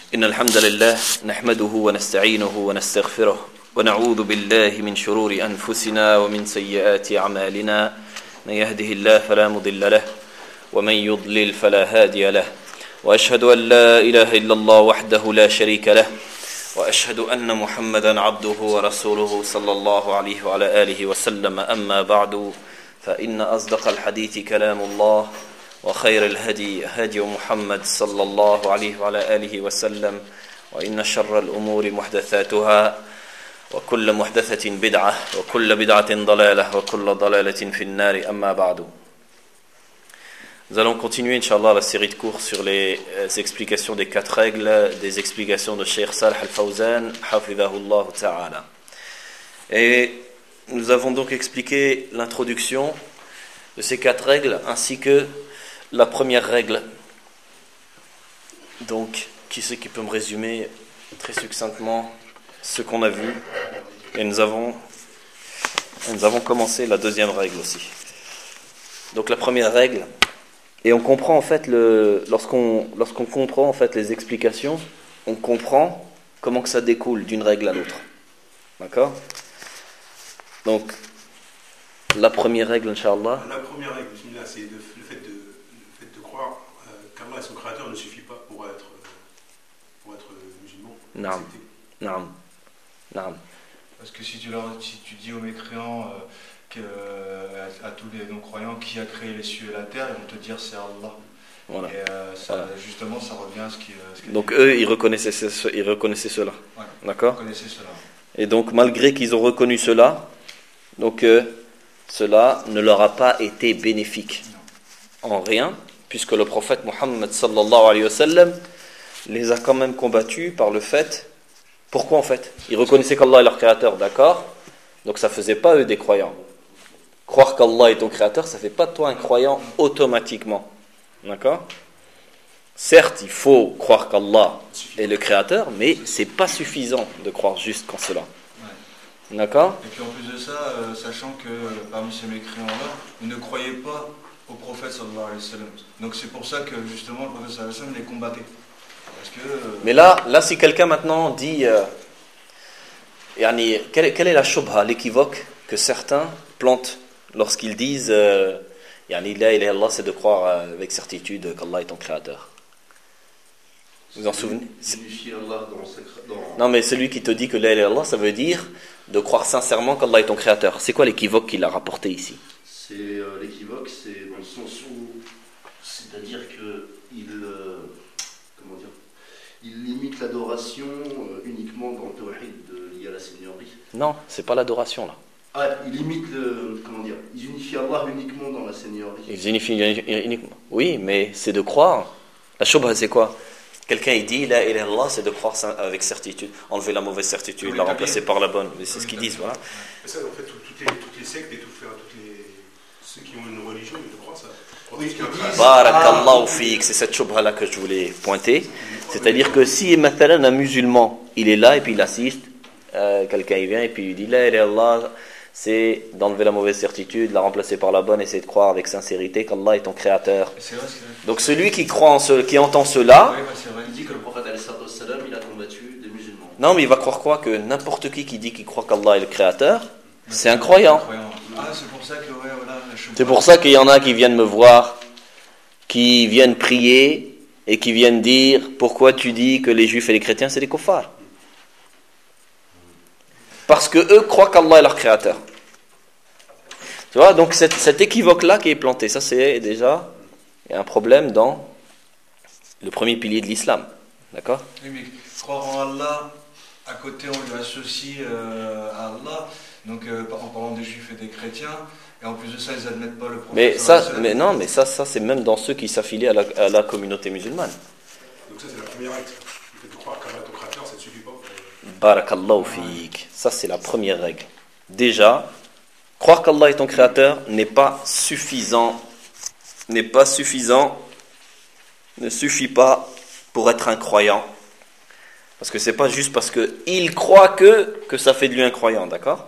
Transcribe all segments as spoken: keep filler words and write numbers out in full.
إن الحمد لله نحمده ونستعينه ونستغفره ونعوذ بالله من شرور أنفسنا ومن سيئات أعمالنا من يهده الله فلا مضل له ومن يضلل فلا هادي له وأشهد أن لا إله إلا الله وحده لا شريك له وأشهد أن محمدا عبده ورسوله صلى الله عليه وعلى آله وسلم أما بعد فإن أصدق الحديث كلام الله وخير الهدي هدي محمد صلى الله عليه وعلى آله وسلم وإن شر الأمور محدثاتها وكل محدثة بدعة وكل بدعة ضلالة وكل ضلالة في النار أما بعد. Nous allons continuer, Inch'Allah, la série de cours sur les explications des quatre règles, des explications de Cheikh Salih Al-Fawzan, hafidhahullah ta'ala. Et nous avons donc expliqué l'introduction de ces quatre règles, ainsi que la première règle. Donc, qui c'est qui peut me résumer très succinctement ce qu'on a vu? Et nous avons, et nous avons commencé la deuxième règle aussi. Donc la première règle, et on comprend en fait, le, lorsqu'on, lorsqu'on comprend en fait les explications, on comprend comment que ça découle d'une règle à l'autre. D'accord? Donc, la première règle, Inch'Allah. La première règle, c'est le fait de, le fait de croire euh, qu'Allah est son créateur ne suffit pas pour être, pour être musulman. Naam. Naam. Naam. Parce que si tu, leur, si tu dis aux mécréants, euh, que, euh, à, à tous les non-croyants, qui a créé les cieux et la terre, ils vont te dire c'est Allah. Voilà. Et euh, ça, voilà. Justement, ça revient à ce qui. Ce qui donc eux, ils reconnaissaient, ce, ils reconnaissaient cela. Ouais, d'accord. Ils reconnaissaient cela. Et donc, malgré qu'ils ont reconnu cela, donc euh, cela ne leur a pas été bénéfique non. en rien, puisque le prophète Mohammed sallallahu alayhi wa sallam les a quand même combattus par le fait. Pourquoi en fait? Ils reconnaissaient qu'Allah est leur créateur, d'accord? Donc ça ne faisait pas eux des croyants. Croire qu'Allah est ton créateur, ça ne fait pas de toi un croyant automatiquement. D'accord? Certes, il faut croire qu'Allah est le créateur, mais ce n'est pas suffisant de croire juste qu'en cela. Ouais. D'accord? Et puis en plus de ça, euh, sachant que euh, parmi ces mécréants-là, ils ne croyaient pas au prophète sallallahu alayhi wa sallam. Donc c'est pour ça que justement le prophète sallallahu alayhi wa sallam les combattait. Parce que, euh, mais là, là, si quelqu'un maintenant dit, euh, yani, quelle, quelle est la shubha, l'équivoque que certains plantent lorsqu'ils disent euh, yani, la ilaha illallah, c'est de croire euh, avec certitude qu'Allah est ton créateur. Vous vous en souvenez? Allah dans sa, dans... Non, mais celui qui te dit que la ilaha illallah, ça veut dire de croire sincèrement qu'Allah est ton créateur. C'est quoi l'équivoque qu'il a rapporté ici? C'est euh, l'équivoque, c'est dans le sens où, c'est-à-dire que il, euh, comment dire, il limite l'adoration euh, uniquement dans le tawhid lié à la seigneurie. Non, c'est pas l'adoration là. Ah, il limite le, comment dire, ils unifient Allah uniquement dans la seigneurie. Ils unifient uniquement. Oui, mais c'est de croire. La shubha, c'est quoi? Quelqu'un il dit la ilaha illallah, c'est de croire avec certitude, enlever la mauvaise certitude, oui, la remplacer par la bonne. Mais c'est oui, ce qu'ils disent, voilà. Mais ça, en fait, toutes les, toutes les sectes et tout, toutes les, ceux qui ont une religion, ils croient ça. Oui, Barakallahu fik, c'est cette shubha là que je voulais pointer. C'est-à-dire que si maintenant un musulman, il est là et puis il assiste, euh, quelqu'un il vient et puis il dit la ilaha illallah, c'est d'enlever la mauvaise certitude, la remplacer par la bonne, et c'est de croire avec sincérité qu'Allah est ton créateur. C'est vrai, c'est vrai. Donc celui qui croit en ce, qui entend cela, oui, bah, c'est vrai. Il dit que le prophète alayhi salam, il a combattu des musulmans. Non, mais il va croire quoi? Que n'importe qui qui dit qu'il croit qu'Allah est le créateur, mais c'est un croyant. Ah, c'est pour ça que ouais, voilà. C'est pour ça qu'il y en a qui viennent me voir, qui viennent prier et qui viennent dire pourquoi tu dis que les juifs et les chrétiens c'est des kuffars. Parce que eux croient qu'Allah est leur créateur. Tu vois, donc cette, cet équivoque-là qui est planté, ça c'est déjà un problème dans le premier pilier de l'islam. D'accord? Oui, mais croire en Allah, à côté on lui associe euh, à Allah, donc euh, en parlant des juifs et des chrétiens, et en plus de ça ils n'admettent pas le prophète. Mais ça, mais non, mais ça, ça c'est même dans ceux qui s'affilient à la, à la communauté musulmane. Donc ça c'est la première règle. Le fait de croire qu'Allah est ton créateur, ça ne suffit pas. Barakallahu fik. Ça c'est la première règle. Déjà, croire qu'Allah est ton créateur n'est pas suffisant, n'est pas suffisant, ne suffit pas pour être un croyant. Parce que c'est pas juste parce qu'il croit que, que ça fait de lui un croyant, d'accord?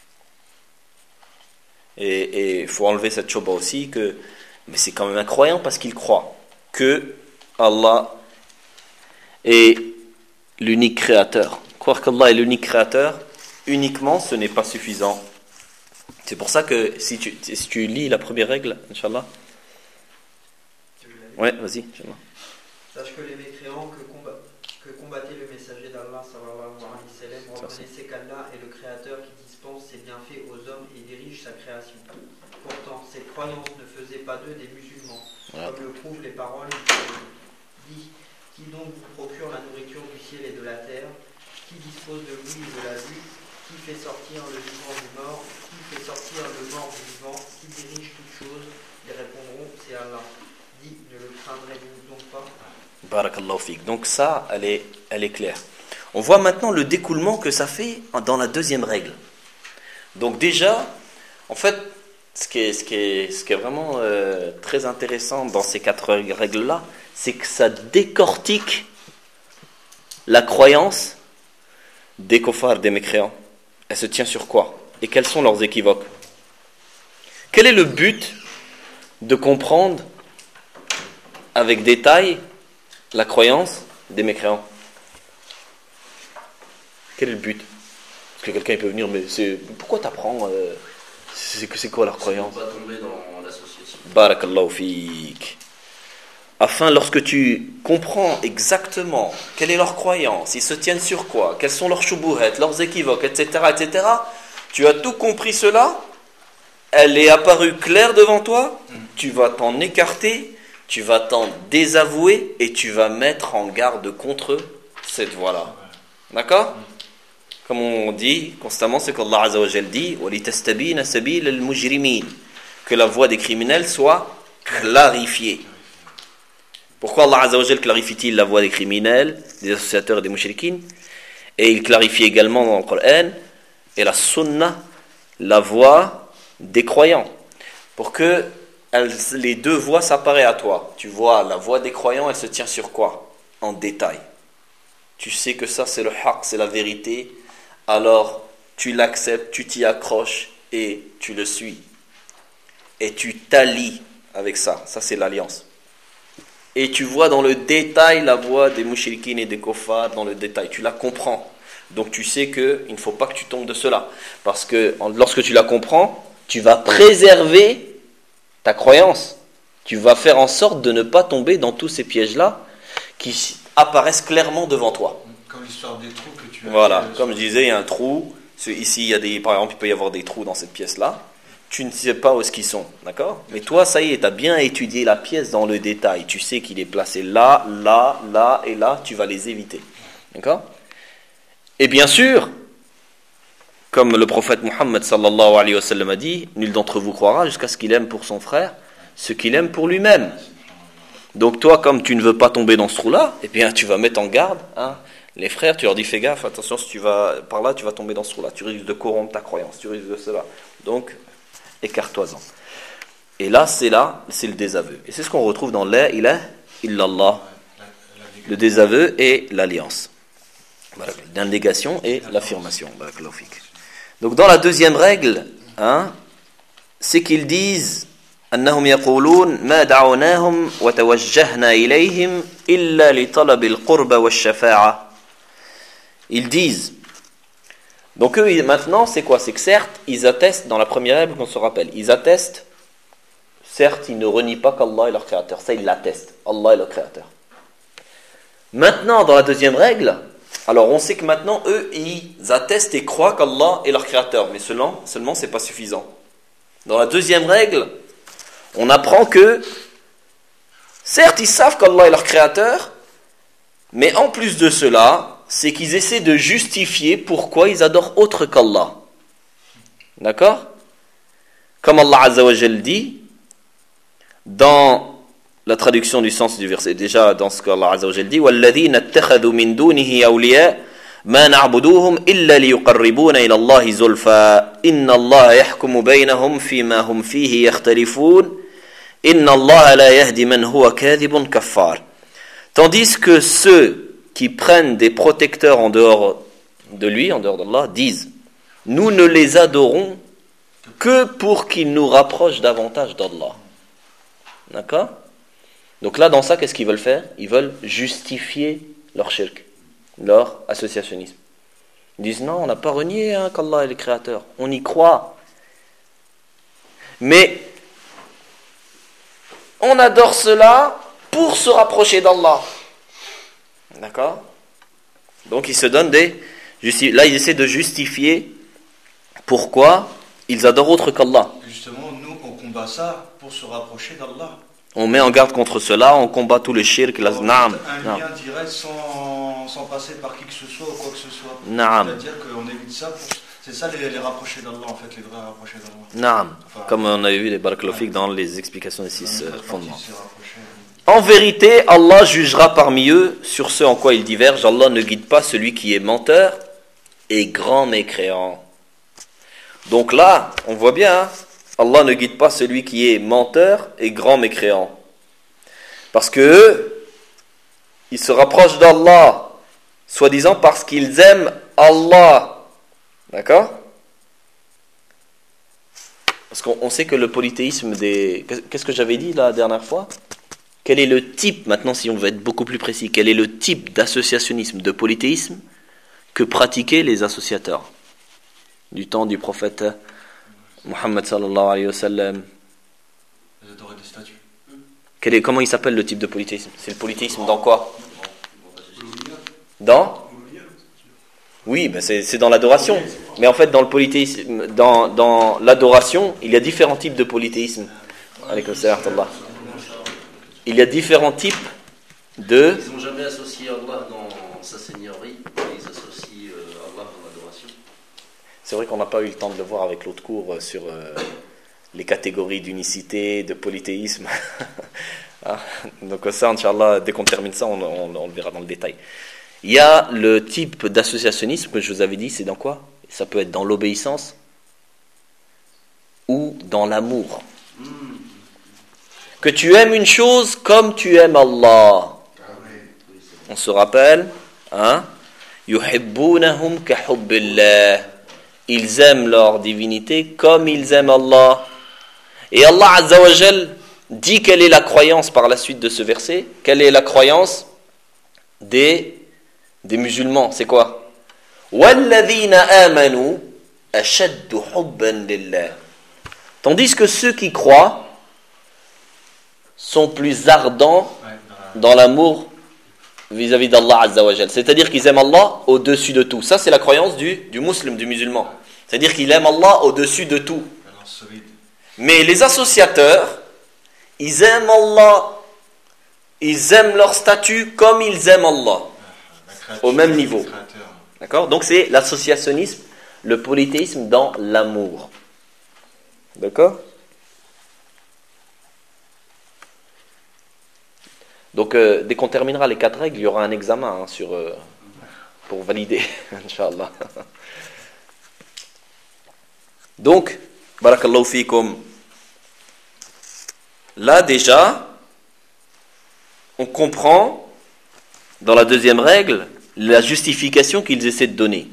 Et il faut enlever cette choba aussi, que, mais c'est quand même un croyant parce qu'il croit que Allah est l'unique créateur. Croire qu'Allah est l'unique créateur, uniquement, ce n'est pas suffisant. C'est pour ça que si tu, si tu lis la première règle, Inch'Allah. Ouais, vas-y, Inch'Allah. Sache que les mécréants que, combat, que combattait le messager d'Allah, sallallahu alayhi wa sallam, reconnaissaient qu'Allah est le créateur qui dispense ses bienfaits aux hommes et dirige sa création. Pourtant, cette croyance ne faisait pas d'eux des musulmans, voilà. Comme le prouvent les paroles qui dit qui donc vous procure la nourriture du ciel et de la terre, qui dispose de l'ouïe et de la vue, qui fait sortir le vivant du mort, qui fait sortir le mort du vivant, qui dirige toutes choses, ils répondront, c'est Allah. Dit, ne le craindrez-vous donc pas? Barakallahu fik. Donc ça, elle est, elle est claire. On voit maintenant le découlement que ça fait dans la deuxième règle. Donc déjà, en fait, ce qui est, ce qui est, ce qui est vraiment euh, très intéressant dans ces quatre règles-là, c'est que ça décortique la croyance des kuffars, des mécréants. Elle se tient sur quoi? Et quels sont leurs équivoques? Quel est le but de comprendre avec détail la croyance des mécréants? Quel est le but? Parce que quelqu'un peut venir, mais c'est, pourquoi tu apprends euh, c'est, c'est quoi leur croyance? On va tomber dans l'association. Barakallahu fik. Afin, lorsque tu comprends exactement quelle est leur croyance, ils se tiennent sur quoi, quels sont leurs choubouhettes, leurs équivoques, et cetera, et cetera, tu as tout compris cela, elle est apparue claire devant toi, tu vas t'en écarter, tu vas t'en désavouer et tu vas mettre en garde contre cette voie-là. D'accord? Comme on dit constamment, c'est qu'Allah Azza wa Jal dit وَلِتَسْتَبِينَ سَبِيلَ الْمُجْرِمِينَ, que la voie des criminels soit clarifiée. Pourquoi Allah Azza wa Jal clarifie-t-il la voie des criminels, des associateurs et des mushrikines? Et il clarifie également dans le Coran et la Sunna la voie des croyants. Pour que elles, les deux voies s'apparaissent à toi. Tu vois, la voie des croyants, elle se tient sur quoi? En détail. Tu sais que ça c'est le haqq, c'est la vérité. Alors tu l'acceptes, tu t'y accroches et tu le suis. Et tu t'allies avec ça. Ça c'est l'alliance. Et tu vois dans le détail la voie des mushrikines et des kuffars, dans le détail. Tu la comprends. Donc tu sais qu'il ne faut pas que tu tombes de cela. Parce que lorsque tu la comprends, tu vas préserver ta croyance. Tu vas faire en sorte de ne pas tomber dans tous ces pièges-là qui apparaissent clairement devant toi. Comme l'histoire des trous que tu as. Voilà, comme je disais, il y a un trou. Ici, il y a des, par exemple, il peut y avoir des trous dans cette pièce-là. Tu ne sais pas où est-ce qu'ils sont, d'accord? Mais toi, ça y est, tu as bien étudié la pièce dans le détail. Tu sais qu'il est placé là, là, là et là. Tu vas les éviter, d'accord? Et bien sûr, comme le prophète Muhammad sallallahu alayhi wa sallam a dit, nul d'entre vous croira jusqu'à ce qu'il aime pour son frère ce qu'il aime pour lui-même. Donc toi, comme tu ne veux pas tomber dans ce trou-là, eh bien tu vas mettre en garde hein, les frères, tu leur dis fais gaffe, attention, si tu vas par là, tu vas tomber dans ce trou-là, tu risques de corrompre ta croyance, tu risques de cela. Donc, écarte-toi-en. Et là, c'est là, c'est le désaveu. Et c'est ce qu'on retrouve dans la ilaha illallah, le désaveu et l'alliance. La négation et l'affirmation. Donc dans la deuxième règle, hein, c'est qu'ils disent أنهم يقولون ما دعوناهم وتوجهنا إليهم إلا لطلب القرب والشفاعة. Ils disent. Donc eux maintenant c'est quoi? C'est que certes ils attestent dans la première règle qu'on se rappelle, ils attestent. Certes ils ne renient pas qu'Allah est leur créateur, ça ils l'attestent. Allah est leur créateur. Maintenant dans la deuxième règle. Alors on sait que maintenant eux ils attestent et croient qu'Allah est leur créateur, mais seulement, seulement c'est pas suffisant. Dans la deuxième règle, on apprend que certes ils savent qu'Allah est leur créateur, mais en plus de cela, c'est qu'ils essaient de justifier pourquoi ils adorent autre qu'Allah. D'accord? Comme Allah Azza wa Jal dit dans la traduction du sens du verset, déjà dans ce qu'Allah Azza wa Jal dit وَالَّذِينَ اتَّخَذُوا مِن دُونِهِ أَوْلِيَاءَ مَا نَعْبُدُوهُمْ إِلَّا لِيُقَرِّبُونَ إِلَى اللَّهِ زُلْفَى إِنَّ اللَّهَ يَحْكُمُ بَيْنَهُمْ فِيمَا هُمْ فِيهِ يَخْتَلِفُونَ إِنَّ اللَّهَ لَا يَهْدِي مَنْ هُوَ كَاذِبٌ كَفَّارٌ. Tandis que ceux qui prennent des protecteurs en dehors de lui, en dehors d'Allah, disent nous ne les adorons que pour qu'ils nous rapprochent davantage d'Allah. D'accord? Donc là, dans ça, qu'est-ce qu'ils veulent faire? Ils veulent justifier leur shirk. leur associationnisme. Ils disent non, on n'a pas renié hein, qu'Allah est le créateur, on y croit. Mais on adore cela pour se rapprocher d'Allah. D'accord? Donc ils se donnent des... Là, ils essaient de justifier pourquoi ils adorent autre qu'Allah. Justement, nous, on combat ça pour se rapprocher d'Allah. On met en garde contre cela, on combat tout le shirk, la naam. Un lien direct sans, sans passer par qui que ce soit ou quoi que ce soit. Naam. C'est-à-dire qu'on évite ça, pour, c'est ça les, les rapprochés d'Allah en fait, les vrais rapprochés d'Allah. Naam. Enfin, Comme on avait vu les barakalofik dans les explications des six euh, fondements. Rapproché. En vérité, Allah jugera parmi eux sur ce en quoi ils divergent. Allah ne guide pas celui qui est menteur et grand mécréant. Donc là, on voit bien, hein, Allah ne guide pas celui qui est menteur et grand mécréant. Parce que eux, ils se rapprochent d'Allah, soi-disant parce qu'ils aiment Allah. D'accord? Parce qu'on on sait que le polythéisme des... Qu'est-ce que j'avais dit la dernière fois? Quel est le type, maintenant si on veut être beaucoup plus précis, quel est le type d'associationnisme, de polythéisme que pratiquaient les associateurs du temps du prophète Muhammad sallallahu alayhi wa sallam? Ils adoraient des statues. Quel est, comment il s'appelle le type de polythéisme? C'est le polythéisme dans quoi? Dans? Oui, ben c'est, c'est dans l'adoration. Mais en fait, dans le polythéisme, dans, dans l'adoration, il y a différents types de polythéisme. Alaykoum salam wa rahmatullah. Il y a différents types de... Ils n'ont jamais associé Allah dans sa seigneurie, ils associent euh, Allah dans l'adoration. C'est vrai qu'on n'a pas eu le temps de le voir avec l'autre cours sur euh, les catégories d'unicité, de polythéisme. Ah, donc ça, Inch'Allah, dès qu'on termine ça, on, on, on le verra dans le détail. Il y a le type d'associationnisme que je vous avais dit, c'est dans quoi? Ça peut être dans l'obéissance ou dans l'amour. Mm. Que tu aimes une chose comme tu aimes Allah. On se rappelle, hein? Yuhibbunahum ka hubbillah. Ils aiment leur divinité comme ils aiment Allah. Et Allah Azza wa Jal dit quelle est la croyance par la suite de ce verset. Quelle est la croyance des, des musulmans? C'est quoi? وَالَّذِينَ آمَنُوا أَشَدُّ حُبًّا لِلَّهِ. Tandis que ceux qui croient sont plus ardents dans l'amour vis-à-vis d'Allah Azza wa Jal. C'est-à-dire qu'ils aiment Allah au-dessus de tout. Ça, c'est la croyance du, du musulman, du musulman. C'est-à-dire qu'il aime Allah au-dessus de tout. Mais les associateurs, ils aiment Allah, ils aiment leur statut comme ils aiment Allah. Au même niveau. D'accord? Donc c'est l'associationnisme, le polythéisme dans l'amour. D'accord? Donc, euh, dès qu'on terminera les quatre règles, il y aura un examen hein, sur, euh, pour valider, Inch'Allah. Donc, barakallahu fikum. Là, déjà, on comprend, dans la deuxième règle, la justification qu'ils essaient de donner.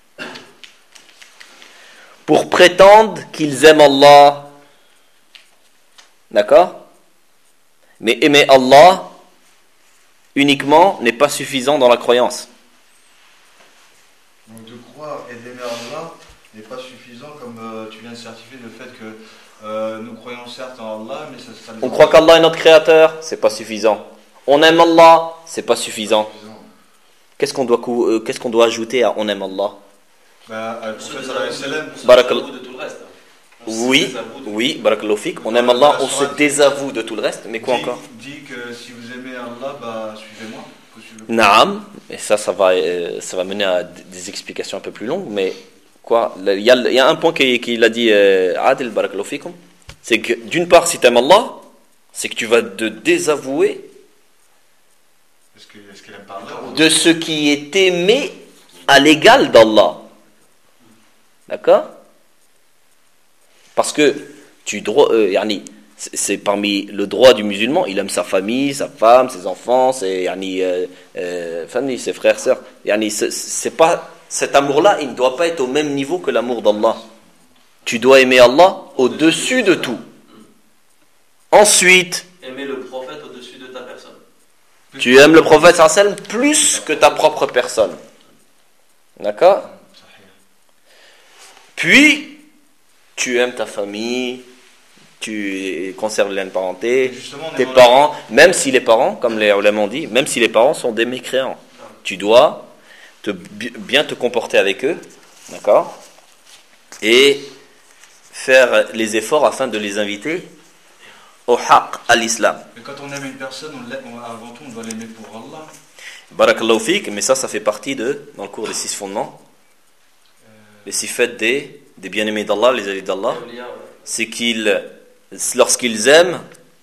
Pour prétendre qu'ils aiment Allah. D'accord? Mais aimer Allah uniquement n'est pas suffisant dans la croyance. Donc de croire et d'aimer Allah n'est pas suffisant, comme euh, tu viens de certifier le fait que euh, nous croyons certes en Allah, mais ça, ça on croit qu'Allah est notre créateur, c'est pas suffisant. On aime Allah, c'est pas suffisant. Qu'est-ce qu'on doit, euh, qu'est-ce qu'on doit ajouter à on aime Allah? Bah, le prophète sallallahu alayhi wa sallam, Barakal... de tout le reste. Oui, oui, barakallahu fik. On aime Allah, on se désavoue de tout le reste, mais quoi dit, encore? Dit que si vous aimez Allah, bah suivez-moi. Naam, et ça, ça va, euh, ça va mener à des explications un peu plus longues, mais quoi? Il y a, il y a un point qu'il qui a dit euh, Adil barakallahu fikum, c'est que d'une part, si tu aimes Allah, c'est que tu vas te désavouer est-ce que, est-ce qu'elle aime par là, de ce qui est aimé à l'égal d'Allah. D'accord? Parce que tu droit, euh, yani, c'est, c'est parmi le droit du musulman, il aime sa famille, sa femme, ses enfants, ses, yani, euh, euh, famille, ses frères, sœurs. Yani, c'est, c'est pas, cet amour-là, il ne doit pas être au même niveau que l'amour d'Allah. Tu dois aimer Allah au-dessus de tout. Ensuite, aimer le prophète au-dessus de ta personne. Tu aimes le prophète sallallahu alayhi wa sallam plus que ta propre personne. D'accord? Puis, tu aimes ta famille, tu conserves les liens de parenté, tes parents, même si les parents, comme les ulama ont dit, même si les parents sont des mécréants, tu dois te, bien te comporter avec eux, d'accord? Et faire les efforts afin de les inviter au haqq, à l'islam. Mais quand on aime une personne, on l'aime, on- avant tout, on doit l'aimer pour Allah. Barakallahu fik, mais ça, ça fait partie de, dans le cours des six fondements, les six fêtes des, des bien-aimés d'Allah, les alliés d'Allah, c'est qu'ils, lorsqu'ils aiment,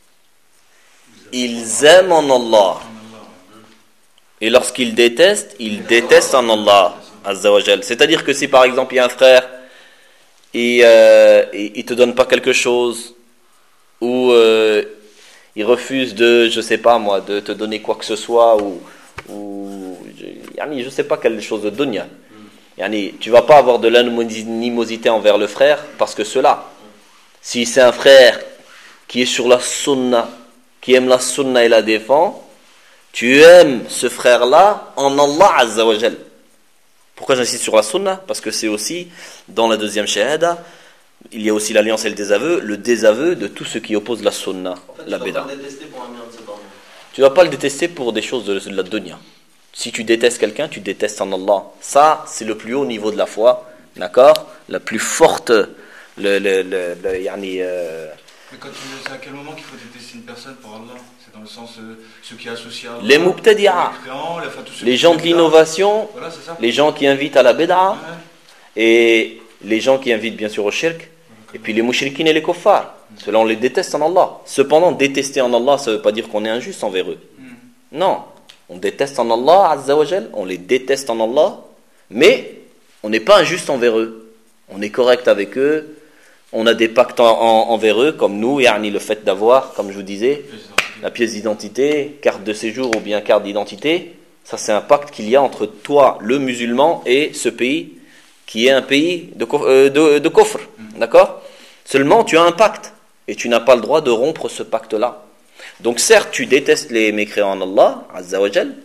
ils aiment en Allah. Et lorsqu'ils détestent, ils détestent en Allah, Azza wa Jal. C'est-à-dire que si par exemple il y a un frère, et euh, il te donne pas quelque chose, ou euh, il refuse de, je sais pas moi, de te donner quoi que ce soit, ou, ou yani, je sais pas quelle chose de dunya. Yani, tu vas pas avoir de l'animosité envers le frère parce que cela. Si c'est un frère qui est sur la sunna, qui aime la sunna et la défend, tu aimes ce frère-là en Allah Azza wa Jal. Pourquoi j'insiste sur la sunna? Parce que c'est aussi, dans la deuxième shahada, il y a aussi l'alliance et le désaveu, le désaveu de tout ce qui oppose la sunna, En fait, la tu bida. vas pas le détester pour un bien de ses parents. Tu vas pas le détester pour des choses de, de la dunya. Si tu détestes quelqu'un, tu détestes en Allah. Ça, c'est le plus haut niveau de la foi, d'accord? La plus forte, le, le, le, le yani, euh, Mais quand tu c'est à quel moment qu'il faut détester une personne pour Allah? C'est dans le sens, euh, ceux qui associent à Allah, Les mubtadi'a. les mécréants, les- enfin, tous ceux les qui gens font de bid'a. l'innovation, Voilà, c'est ça. les gens qui invitent à la bid'a, Ouais. et les gens qui invitent bien sûr au shirk, et puis les mouchriquins et les kuffars. Ceux-là, on les déteste en Allah. Cependant, détester en Allah, ça ne veut pas dire qu'on est injuste envers eux. Hmm. Non, on déteste en Allah, Azza wa Jal, on les déteste en Allah, mais on n'est pas injuste envers eux. On est correct avec eux, on a des pactes en- en- envers eux, comme nous, yani le fait d'avoir, comme je vous disais, la pièce d'identité, carte de séjour ou bien carte d'identité, ça c'est un pacte qu'il y a entre toi, le musulman, et ce pays, qui est un pays de, cof- euh, de, de kofr, d'accord? Seulement, tu as un pacte, et tu n'as pas le droit de rompre ce pacte-là. Donc certes, tu détestes les mécréants en Allah, Azza wa Jal,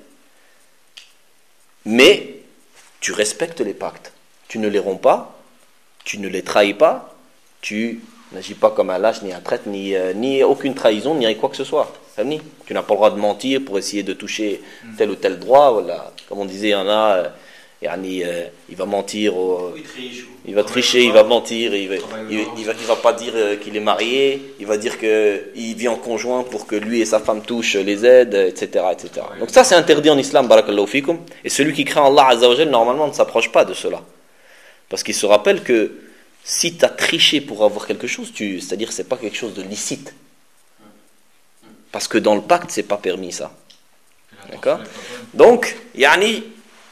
mais tu respectes les pactes. Tu ne les romps pas, tu ne les trahis pas, tu n'agis pas comme un lâche, ni un traître, ni, euh, ni aucune trahison, ni quoi que ce soit. Famille. Tu n'as pas le droit de mentir pour essayer de toucher tel ou tel droit. Voilà. Comme on disait, il y en a, euh, yani, euh, il va mentir, au- Il triche. ou- il va tricher, il va mentir, il va, il, il va, il va pas dire euh, qu'il est marié, il va dire qu'il vit en conjoint pour que lui et sa femme touchent les aides, et cetera, et cetera. Donc ça c'est interdit en islam, barakallahu fikum. Et celui qui craint Allah Azza wa Jal, normalement ne s'approche pas de cela. Parce qu'il se rappelle que si tu as triché pour avoir quelque chose, tu, c'est-à-dire que c'est pas quelque chose de licite. Parce que dans le pacte, c'est pas permis ça. D'accord? Donc, yani,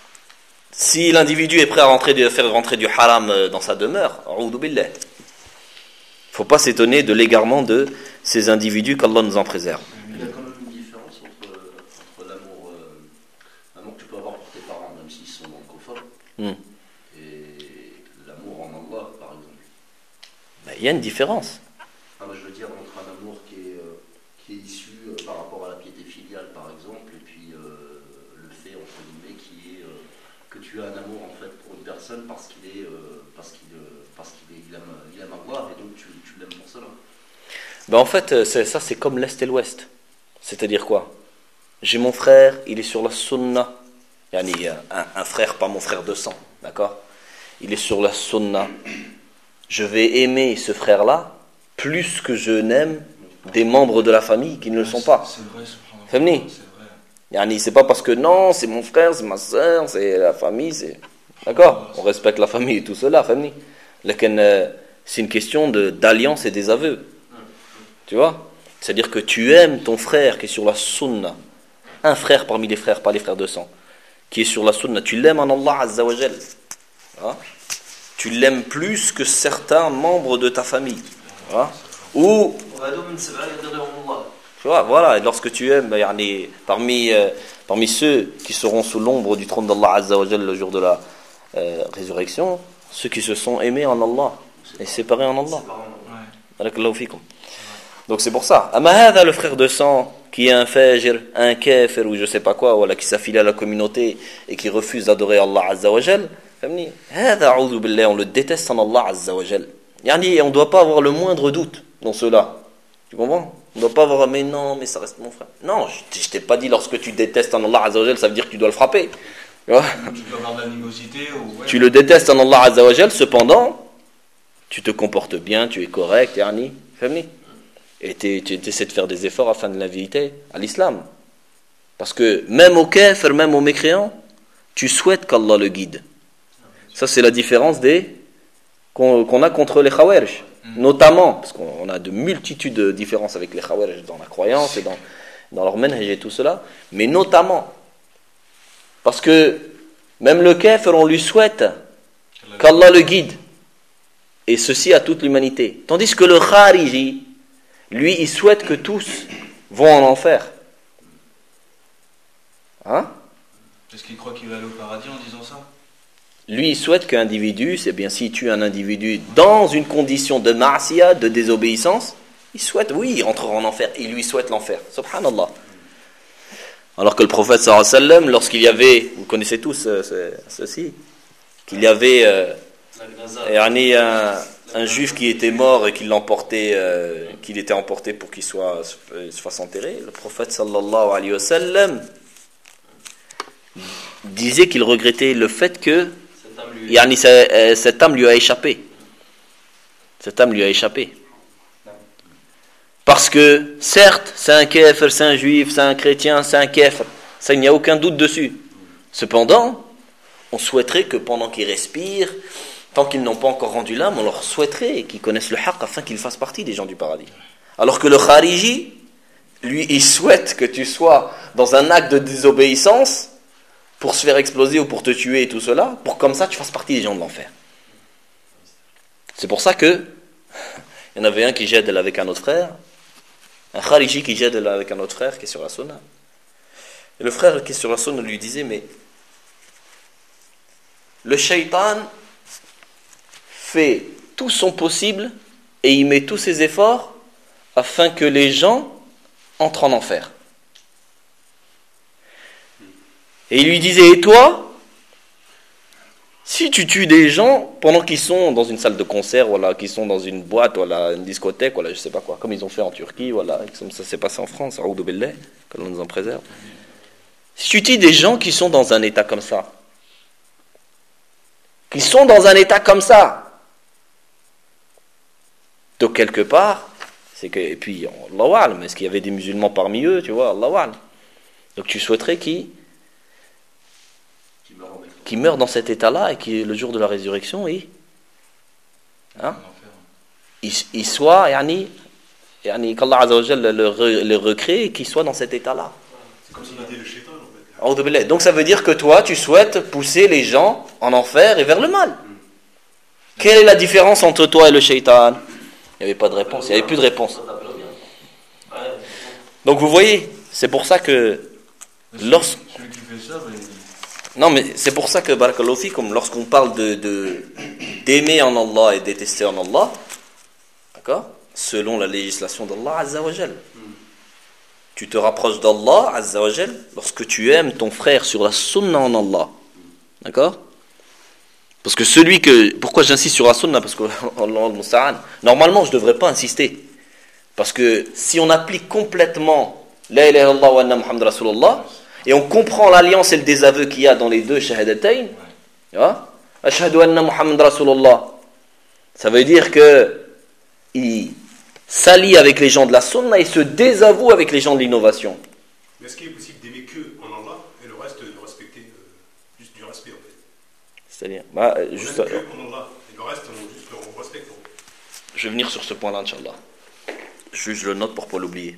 si l'individu est prêt à rentrer, de faire rentrer du haram euh, dans sa demeure, a'oudhu billah. Faut pas s'étonner de l'égarement de ces individus, qu'Allah nous en préserve. Il y a quand même une différence entre, entre l'amour, euh, l'amour que tu peux avoir pour tes parents, même s'ils sont dans le confort, Hmm. et l'amour en Allah, par exemple. Ben, il y a une différence. Ah, mais je veux dire, entre un amour qui est, euh, qui est issu euh, par rapport à la piété filiale, par exemple, et puis euh, le fait, entre guillemets, qui est euh, que tu as un amour en fait pour une personne parce qu'il est, euh, parce qu'il, euh, parce qu'il est, il aime, il aime Allah, et donc tu, tu l'aimes pour cela. Ben, en fait, euh, c'est, ça c'est comme l'Est et l'Ouest. C'est-à-dire quoi? J'ai mon frère, il est sur la sunna. Yani, euh, un, un frère, pas mon frère de sang, d'accord? Il est sur la sunna. Je vais aimer ce frère-là plus que je n'aime des membres de la famille qui ne le sont pas. C'est vrai, subhanallah. Famille. C'est vrai. Yani, c'est pas parce que non, c'est mon frère, c'est ma soeur, c'est la famille, c'est... D'accord? On respecte la famille et tout cela, famille. Lakin, euh, c'est une question de, d'alliance et des aveux. Tu vois? C'est-à-dire que tu aimes ton frère qui est sur la sunna. Un frère parmi les frères, pas les frères de sang, qui est sur la sunna. Tu l'aimes en Allah Azza wa Jal. Hein? Tu l'aimes plus que certains membres de ta famille. Hein? Ou... Tu vois, voilà, et lorsque tu aimes, yani, parmi, euh, parmi ceux qui seront sous l'ombre du trône d'Allah Azza wa Jal le jour de la euh, résurrection, ceux qui se sont aimés en Allah et séparés en Allah. Ouais. Barakallahu fikum. Donc c'est pour ça. Ama hadha, le frère de sang, qui est un fajr, un kafir ou je sais pas quoi, voilà, qui s'affilie à la communauté et qui refuse d'adorer Allah Azza wa Jal, hadha a'udhu billah, on le déteste en Allah Azza wa Jal. Yani, on ne doit pas avoir le moindre doute dans cela. Tu comprends? On ne doit pas avoir, mais non, mais ça reste mon frère. Non, je ne t'ai pas dit lorsque tu détestes en Allah Azza wa Jal, ça veut dire que tu dois le frapper. Tu vois? Tu peux avoir de l'animosité ou... ouais. Tu le détestes en Allah Azza wa Jal, cependant, tu te comportes bien, tu es correct, yani, famille. Et tu essaies de faire des efforts afin de l'inviter à l'islam. Parce que même au kafir, même au mécréant, tu souhaites qu'Allah le guide. Ça, c'est la différence des qu'on, qu'on a contre les khawarij. Notamment, parce qu'on a de multitudes de différences avec les khawarij dans la croyance et dans, dans leur manhaj et tout cela. Mais notamment, parce que même le kafir, on lui souhaite qu'Allah le guide. Et ceci à toute l'humanité. Tandis que le khariji, lui, il souhaite que tous vont en enfer. Hein? Est-ce qu'il croit qu'il va aller au paradis en disant ça? Lui, il souhaite qu'un individu, c'est bien s'il tue un individu dans une condition de ma'asiya, de désobéissance, il souhaite, oui, il rentrera en enfer. Il lui souhaite l'enfer. Subhanallah. Alors que le prophète sallallahu alayhi wa sallam, lorsqu'il y avait, vous connaissez tous euh, ceci, qu'il y avait euh, yani, un, un juif qui était mort et qu'il l'emportait, euh, qu'il était emporté pour qu'il soit, soit enterré, le prophète sallallahu alayhi wa sallam disait qu'il regrettait le fait que yani, cette âme lui a échappé. Cette âme lui a échappé. Parce que, certes, c'est un kafir, c'est un juif, c'est un chrétien, c'est un kafir. Ça, il n'y a aucun doute dessus. Cependant, on souhaiterait que pendant qu'ils respirent, tant qu'ils n'ont pas encore rendu l'âme, on leur souhaiterait qu'ils connaissent le haqq afin qu'ils fassent partie des gens du paradis. Alors que le khariji, lui, il souhaite que tu sois dans un acte de désobéissance pour se faire exploser ou pour te tuer et tout cela, pour comme ça tu fasses partie des gens de l'enfer. C'est pour ça que il y en avait un qui jette avec un autre frère, un khariji qui jette avec un autre frère qui est sur la sunna. Et le frère qui est sur la sunna lui disait, mais le shaitan fait tout son possible et il met tous ses efforts afin que les gens entrent en enfer. Et il lui disait, et toi, si tu tues des gens pendant qu'ils sont dans une salle de concert, voilà, qu'ils sont dans une boîte, voilà, une discothèque, voilà, je sais pas quoi, comme ils ont fait en Turquie, voilà, comme ça s'est passé en France, a'oudhu billah, que l'on nous en préserve. Si tu tues des gens qui sont dans un état comme ça, qui sont dans un état comme ça, donc quelque part, c'est que, et puis, Allahu a'lam, est-ce qu'il y avait des musulmans parmi eux, tu vois, Allahu a'lam. Donc tu souhaiterais qu'ils qui meurt dans cet état-là et qui, le jour de la résurrection, il, hein, il, il soit, yani, yani, qu'Allah Azza wa Jalla le, re, le recrée et qu'il soit dans cet état-là. C'est comme s'il était le shaitan, en fait. Donc ça veut dire que toi, tu souhaites pousser les gens en enfer et vers le mal. Quelle est la différence entre toi et le shaitan? Il n'y avait pas de réponse, il n'y avait plus de réponse. Donc vous voyez, c'est pour ça que lorsque... Celui qui fait ça, ben... Non, mais c'est pour ça que, barakallahu fi, comme lorsqu'on parle de, de, d'aimer en Allah et détester en Allah, d'accord, selon la législation d'Allah Azza wa Jal, mm. tu te rapproches d'Allah Azza wa Jal lorsque tu aimes ton frère sur la sunna en Allah, d'accord. Parce que celui que... Pourquoi j'insiste sur la sunna? Parce que, normalement, je ne devrais pas insister. Parce que si on applique complètement la ilaha illallah wa anna Muhammad Rasulullah, et on comprend l'alliance et le désaveu qu'il y a dans les deux shahadatayn, ashhadu anna Muhammad Rasulullah, ça veut dire que il s'allie avec les gens de la sunna et se désavoue avec les gens de l'innovation. Mais est-ce qu'il est possible d'aimer que en Allah et le reste de respecter, euh, juste du respect en fait? C'est-à-dire, bah, on juste, que en Allah et le reste on, juste, on respecte. Je vais venir sur ce point-là, Inch'Allah. Juste je le note pour ne pas l'oublier.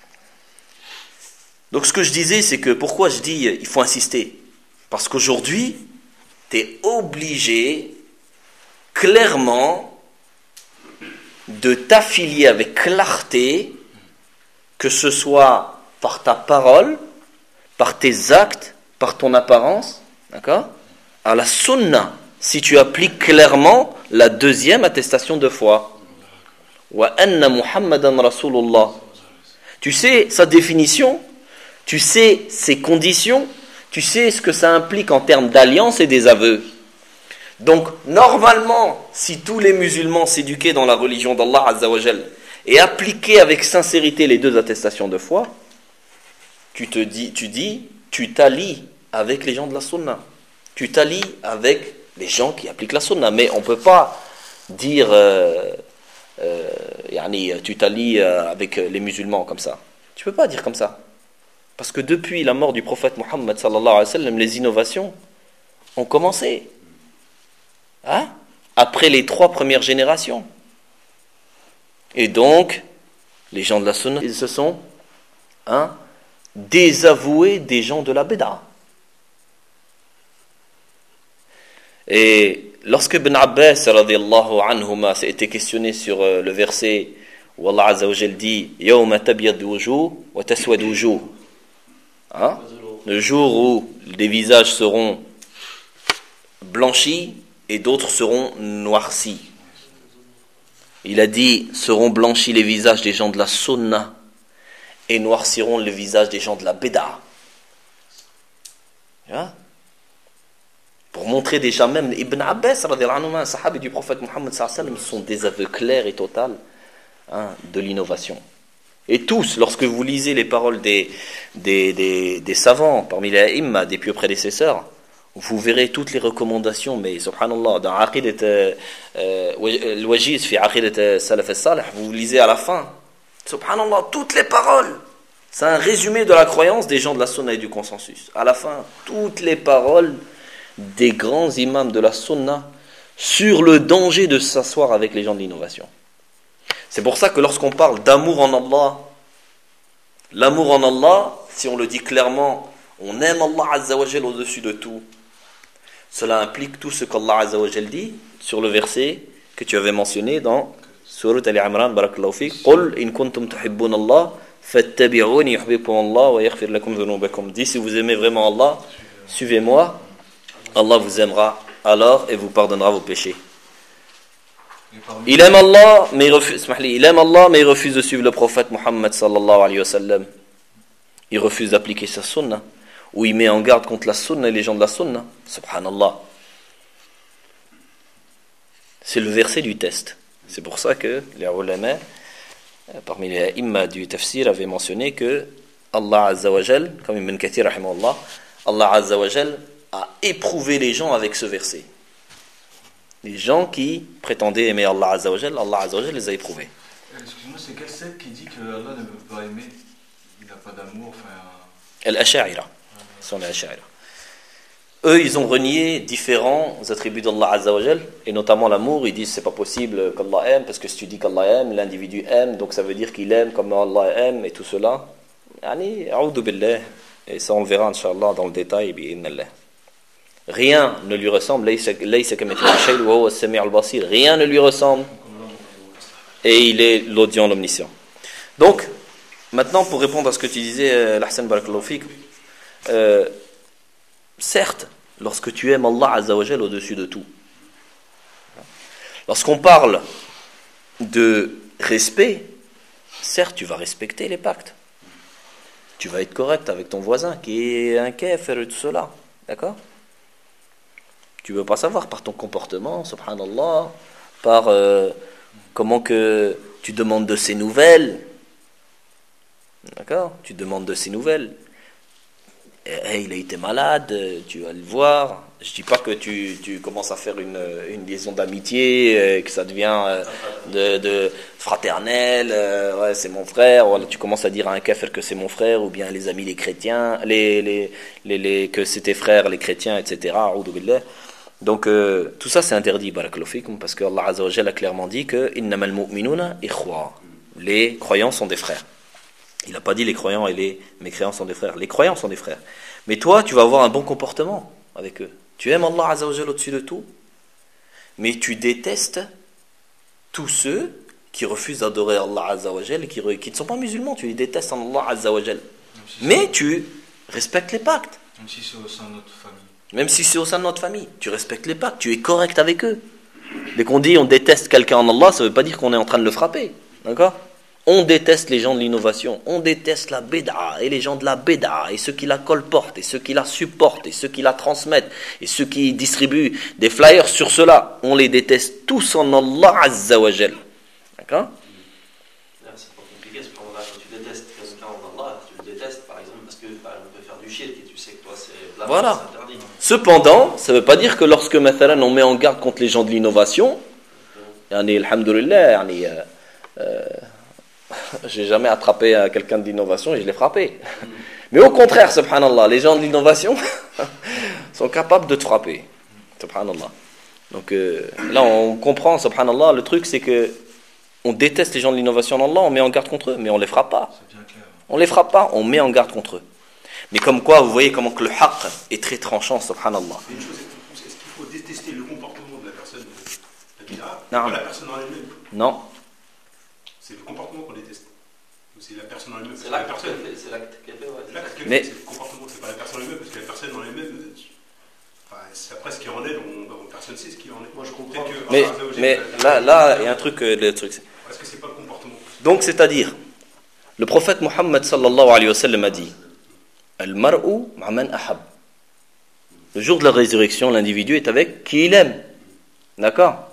Donc ce que je disais, c'est que pourquoi je dis il faut insister? Parce qu'aujourd'hui, tu es obligé clairement de t'affilier avec clarté, que ce soit par ta parole, par tes actes, par ton apparence, d'accord, à la sunna, si tu appliques clairement la deuxième attestation de foi. wa anna Muhammadan Rasulullah. Tu sais sa définition, tu sais ses conditions, tu sais ce que ça implique en termes d'alliance et des aveux. Donc, normalement, si tous les musulmans s'éduquaient dans la religion d'Allah Azza wa Jal et appliquaient avec sincérité les deux attestations de foi, tu te dis, tu dis, tu t'allies avec les gens de la sunna. Tu t'allies avec les gens qui appliquent la sunna. Mais on ne peut pas dire, euh, euh, yani, tu t'allies avec les musulmans comme ça. Tu ne peux pas dire comme ça. Parce que depuis la mort du prophète Mohammed sallallahu alayhi wa sallam, les innovations ont commencé. Hein? Après les trois premières générations. Et donc, les gens de la sunna, ils se sont hein, désavoués des gens de la bid'a. Et lorsque Ibn Abbas radiyallahu anhuma s'est été questionné sur euh, le verset où Allah Azza wa Jal dit Yawma tabyad wujuh wa taswad wujuh. Hein? Le jour où des visages seront blanchis et d'autres seront noircis. Il a dit seront blanchis les visages des gens de la sunna et noirciront le visage des gens de la bid'a. Hein? Pour montrer déjà même Ibn Abbas, un sahabi du prophète Mohammed sallallahu alayhi wa sallam, sont des aveux clairs et total hein, de l'innovation. Et tous, lorsque vous lisez les paroles des, des, des, des savants, parmi les aïmma, des pieux prédécesseurs, vous verrez toutes les recommandations, mais subhanallah, dans Aqidat al-Wajiz, fi Aqidat Salaf al-Salih, vous lisez à la fin, subhanallah, toutes les paroles. C'est un résumé de la croyance des gens de la sunna et du consensus. À la fin, toutes les paroles des grands imams de la sunna sur le danger de s'asseoir avec les gens de l'innovation. C'est pour ça que lorsqu'on parle d'amour en Allah, l'amour en Allah, si on le dit clairement, on aime Allah Azza wa Jal au-dessus de tout. Cela implique tout ce qu'Allah Azza wa Jal dit sur le verset que tu avais mentionné dans Surat Al-Imran, barakallahu fik. Qul in kuntum tuhibbun Allah fattabi'uni yuhibbukum Allah wa yaghfir lakum dhunubakum. Dis si vous aimez vraiment Allah, suivez-moi. Allah vous aimera alors et vous pardonnera vos péchés. Il aime Allah, mais il refuse, il aime Allah, mais il refuse de suivre le prophète Mohammed sallallahu alayhi wa sallam. Il refuse d'appliquer sa sunna, ou il met en garde contre la sunna et les gens de la sunna. Subhanallah. C'est le verset du test. C'est pour ça que les ulama, parmi les imma du tafsir, avaient mentionné que Allah Azza wa Jal, comme Ibn Kathir rahimahullah, Allah Azza wa Jal a éprouvé les gens avec ce verset. Les gens qui prétendaient aimer Allah Azza wa Jal, Allah Azza wa Jal les a éprouvés. Excuse-moi, c'est quel secte qui dit que Allah ne veut pas aimer? Il n'a pas d'amour, enfin... Al-Ash'ira. Ce sont les Ash'ira. Eux, ils ont renié différents attributs d'Allah Azza wa Jal, et notamment l'amour. Ils disent c'est pas possible qu'Allah aime, parce que si tu dis qu'Allah aime, l'individu aime, donc ça veut dire qu'il aime comme Allah aime, et tout cela. Yani, a'udhu billah. Et ça, on le verra, Inch'Allah, dans le détail, bi'idhnillah. Rien ne lui ressemble. Rien ne lui ressemble. Et il est l'audient, l'omniscient. Donc, maintenant, pour répondre à ce que tu disais, l'Ahsan barakallahu fik, euh, certes, lorsque tu aimes Allah Azza wa Jal au-dessus de tout, lorsqu'on parle de respect, certes, tu vas respecter les pactes. Tu vas être correct avec ton voisin qui est un kafir et tout cela. D'accord ? Tu ne veux pas savoir par ton comportement, subhanallah, par euh, comment que tu demandes de ses nouvelles. D'accord ? Tu demandes de ses nouvelles. Et, il a été malade, tu vas le voir. Je ne dis pas que tu, tu commences à faire une, une liaison d'amitié, que ça devient de, de fraternel, euh, ouais, c'est mon frère. Voilà, tu commences à dire à un kafir que c'est mon frère, ou bien les amis les chrétiens, les, les, les, les, que c'est tes frères les chrétiens, et cetera. Donc euh, tout ça c'est interdit, barakallahu fikum, parce que Allah Azza wa Jalla a clairement dit que innamal mu'minuna ikhwa. Les croyants sont des frères. Il n'a pas dit les croyants et les mécréants sont des frères. Les croyants sont des frères. Mais toi, tu vas avoir un bon comportement avec eux. Tu aimes Allah Azza wa Jalla au-dessus de tout, mais tu détestes tous ceux qui refusent d'adorer Allah Azza wa Jalla et qui, qui ne sont pas musulmans. Tu les détestes en Allah Azza wa Jalla. Si mais tu respectes les pactes. Même si c'est au sein de notre famille. Même si c'est au sein de notre famille, tu respectes les pactes, tu es correct avec eux. Dès qu'on dit on déteste quelqu'un en Allah, ça ne veut pas dire qu'on est en train de le frapper. D'accord? On déteste les gens de l'innovation, on déteste la bid'a, et les gens de la bid'a, et ceux qui la colportent, et ceux qui la supportent, et ceux qui la transmettent, et ceux qui distribuent des flyers sur cela. On les déteste tous en Allah Azza wa Jal. D'accord? C'est pas compliqué ce point-là. Quand tu détestes quelqu'un en Allah, tu le détestes par exemple parce que par exemple, on peut faire du shirk et tu sais que toi c'est là, Voilà. c'est interdit. Cependant, ça ne veut pas dire que lorsque mathalan, on met en garde contre les gens de l'innovation, yani, alhamdoulilah, yani, euh, euh, j'ai jamais attrapé euh, quelqu'un de l'innovation et je l'ai frappé. Mais au contraire, subhanallah, les gens de l'innovation sont capables de te frapper. Subhanallah. Donc euh, là, on comprend, subhanallah, le truc c'est que on déteste les gens de l'innovation en Allah, on met en garde contre eux, mais on les frappe pas. C'est bien clair. On les frappe pas, on met en garde contre eux. Mais comme quoi, vous voyez comment que le haqq est très tranchant, subhanallah. Mais une chose, est-ce qu'il faut détester le comportement de la personne de la bid'a, Non. pas la personne en elle-même? Non. C'est le comportement qu'on déteste. Ou c'est la personne en elle-même? C'est la l'acte personne. qu'elle fait, c'est l'acte qu'elle fait, ouais. C'est l'acte qu'elle Mais- fait, c'est le comportement, c'est pas la personne en elle-même, parce que la personne en elle-même, euh, tu- enfin, c'est après ce qui est en elle, on, on- personne ne sait ce qui est en elle. Moi, je comprends. Peut-être que Mais, Allah Azza wa Jalla, mais il a- là, là, il y a un truc, euh, le truc. c'est- Est-ce que c'est pas le comportement? Donc, c'est-à-dire, le prophète Mohammed sallallahu alayhi wa sallam a dit Al-mar'u ma'man ahab. Le jour de la résurrection, l'individu est avec qui il aime. D'accord?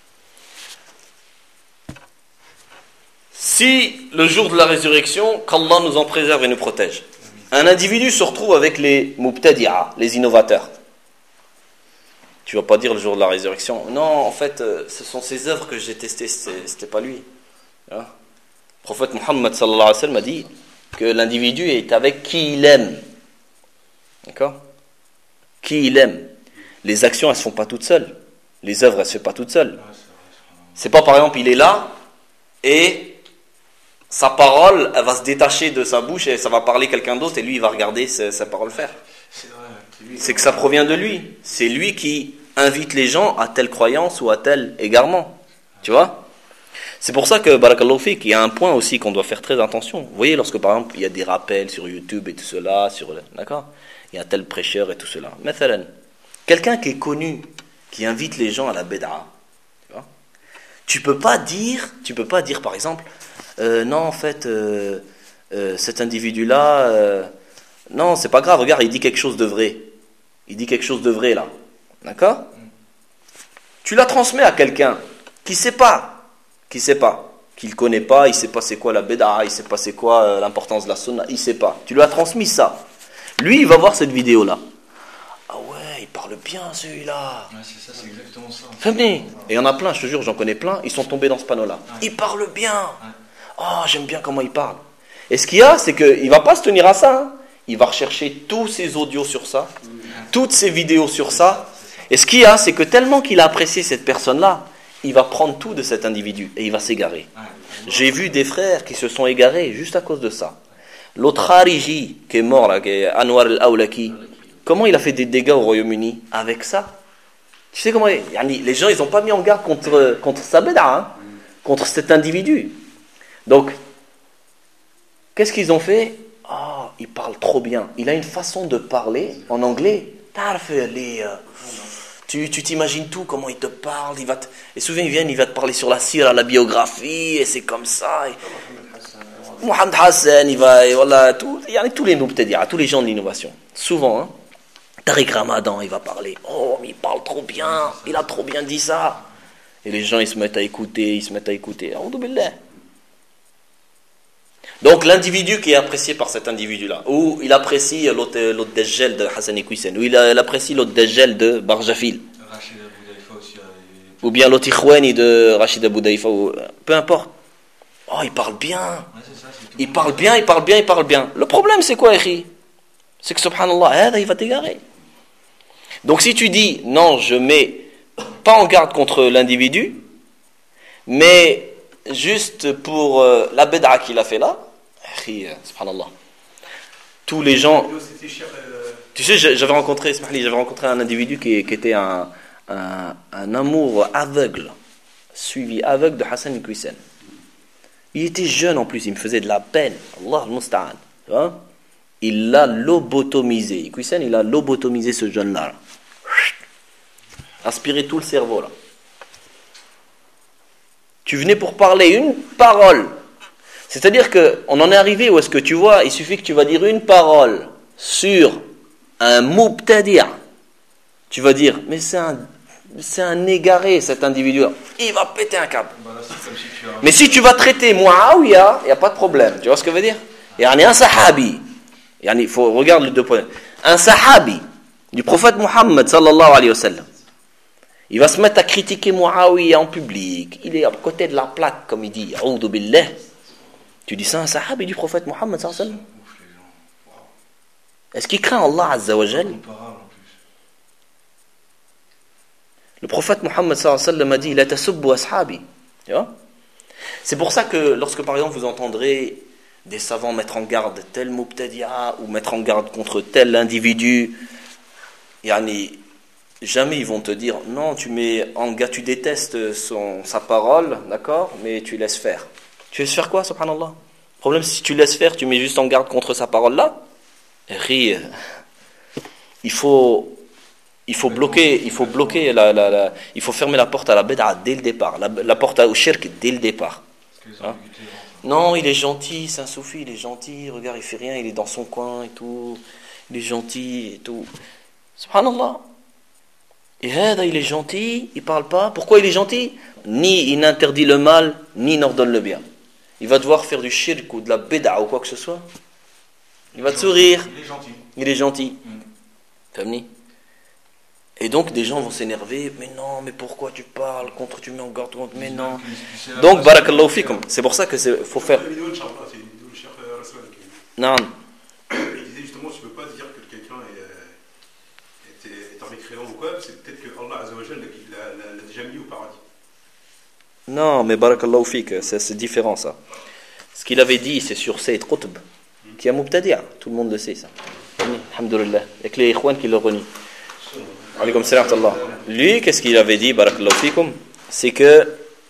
Si le jour de la résurrection, qu'Allah nous en préserve et nous protège, un individu se retrouve avec les mubtadi'a, les innovateurs. Tu vas pas dire le jour de la résurrection, non, en fait, euh, ce sont ses œuvres que j'ai testées, c'était, c'était pas lui. Hein? Le prophète Mohammed sallallahu alayhi wa sallam a dit que l'individu est avec qui il aime. D'accord? Qui il aime. Les actions, elles se font pas toutes seules. Les œuvres, elles se font pas toutes seules. Ouais, c'est vrai, subhanallah. C'est pas par exemple, il est là et sa parole, elle va se détacher de sa bouche et ça va parler quelqu'un d'autre et lui, il va regarder sa, sa parole faire. C'est vrai. c'est lui. C'est que ça provient de lui. C'est lui qui invite les gens à telle croyance ou à tel égarement. Tu vois? C'est pour ça que, barakallahu fik, il y a un point aussi qu'on doit faire très attention. Vous voyez, lorsque par exemple, il y a des rappels sur YouTube et tout cela, sur, d'accord? Il y a tel prêcheur et tout cela. Mathalan, quelqu'un qui est connu, qui invite les gens à la bid'a, tu vois? Tu peux pas dire, tu peux pas dire par exemple, euh, non, en fait, euh, euh, cet individu-là, euh, non, c'est pas grave, regarde, il dit quelque chose de vrai. Il dit quelque chose de vrai là. D'accord? Tu la transmets à quelqu'un qui sait pas, qui sait pas, qui le connaît pas, il sait pas c'est quoi la bid'a, il sait pas c'est quoi euh, l'importance de la sunna, il sait pas. Tu lui as transmis ça. Lui, il va voir cette vidéo là. Ah ouais, il parle bien celui-là. Ouais, c'est ça, c'est exactement ça. Venez. Et il y en a plein, je te jure, j'en connais plein, ils sont tombés dans ce panneau là. Ouais. Il parle bien. Ouais. Oh, j'aime bien comment il parle. Et ce qu'il y a, c'est qu'il va pas se tenir à ça. Hein. Il va rechercher tous ses audios sur ça, toutes ses vidéos sur ça. Et ce qu'il y a, c'est que tellement qu'il a apprécié cette personne-là, il va prendre tout de cet individu et il va s'égarer. Ouais. J'ai vu des frères qui se sont égarés juste à cause de ça. L'autre Khariji qui est mort, là, qui est Anwar al-Awlaki, comment il a fait des dégâts au Royaume-Uni avec ça? Tu sais comment yani, les gens, ils n'ont pas mis en garde contre, contre sa bid'a, hein, contre cet individu. Donc, qu'est-ce qu'ils ont fait? Ah, oh, il parle trop bien. Il a une façon de parler en anglais. Tu, tu t'imagines tout, comment il te parle. Il va te, et souvent, il vient, il va te parler sur la sira, la biographie, et c'est comme ça. Et, Mohamed Hassan, il va, et voilà, tout, il y a tous les mubtadi'a, tous les gens de l'innovation. Souvent, hein. Tariq Ramadan, il va parler. Oh, mais il parle trop bien, il a trop bien dit ça. Et les gens, ils se mettent à écouter, ils se mettent à écouter. A'udhu billah. Donc, l'individu qui est apprécié par cet individu-là, ou il apprécie l'autre, l'autre Dajjal de Hassan Iqwisen, ou il, il apprécie l'autre Dajjal de Barjafil, Rachid Abou Daïfa aussi. ou bien l'autre Ikhwani de Rachid Abou Daïfa, ou, peu importe. Oh, il parle bien. Ouais, c'est ça, c'est tout. Il parle bien, il parle bien, il parle bien. Le problème, c'est quoi, Ekhi? C'est que, subhanallah, il va t'égarer. Donc, si tu dis, non, je mets pas en garde contre l'individu, mais juste pour euh, la bid'a qu'il a fait là, Ekhi, subhanallah. Tous les gens. C'était cher, euh, Tu sais, j'avais rencontré, j'avais rencontré un individu qui, qui était un, un, un amour aveugle, suivi aveugle de Hassan Iqwisen. Il était jeune en plus, il me faisait de la peine. Allah al-Musta'an. Hein? Il l'a lobotomisé. Iqwisen, il a lobotomisé ce jeune-là. Là. Aspiré tout le cerveau là. Tu venais pour parler une parole. C'est-à-dire qu'on en est arrivé où est-ce que tu vois, il suffit que tu vas dire une parole sur un mubtadi'. Tu vas dire, mais c'est un, c'est un égaré cet individu. Il va péter un câble. Bah là, c'est comme si tu as- Mais si tu vas traiter Muawiya, il n'y a pas de problème. Tu vois ce que je veux dire? Il y a un sahabi. Il faut regarder les deux points. Un sahabi du prophète Muhammad sallallahu alayhi wa sallam. Il va se mettre à critiquer Muawiya en public. Il est à côté de la plaque, comme il dit. A'udhu billah. Tu dis ça à un sahabi du prophète Muhammad sallallahu alayhi wa sallam? Ouf, les gens. Waouh. Est-ce qu'il craint Allah azza wa jal? Comparable en plus. Le prophète Muhammad sallallahu alayhi wa sallam a dit la tasubbu ashabi. Tu vois? C'est pour ça que lorsque par exemple vous entendrez des savants mettre en garde tel mubtadi'a ou mettre en garde contre tel individu, yani, jamais ils vont te dire non, tu mets en garde, tu détestes son, sa parole, d'accord, mais tu laisses faire. Tu laisses faire quoi, subhanallah? Le problème, si tu laisses faire, tu mets juste en garde contre sa parole là, rire. Il faut, il faut bloquer, il faut bloquer la, la, la, il faut fermer la porte à la bid'a dès le départ, la, la porte au shirk dès le départ. Parce que les Hein? ambiguïtés, hein. Non, il est gentil, c'est un soufi, il est gentil, regarde, il fait rien, il est dans son coin et tout, il est gentil et tout. Subhanallah. Et hada, il est gentil, il parle pas. Pourquoi il est gentil? Ni il n'interdit le mal, ni il n'ordonne le bien. Il va devoir faire du shirk ou de la bid'a ou quoi que ce soit. Il va te sourire, Il est gentil. il est gentil. Mm. Famille. Et donc des gens vont s'énerver, mais non, mais pourquoi tu parles contre, tu mets en garde contre, mais non. C'est la Donc, base. barakallahu fikum. C'est pour ça que c'est faut faire. La vidéo de Charles, c'est une vidéo de Cheikh Raslan qui Non. il disait justement tu peux pas dire que quelqu'un est, euh, est, est un mécréant ou quoi, c'est peut-être que Allah Azza wa Jalla l'a, l'a, l'a déjà mis au paradis. Non, mais barakallahu fik, c'est, c'est différent ça. Ce qu'il avait dit, c'est sur Sayyid Qutb, qui est mubtadi', tout le monde le sait ça. Alhamdulillah, avec les ikhwan qui le renient. Alaykoum salam wa rahmatullah. Lui, qu'est-ce qu'il avait dit, barakallahu fikum? C'est que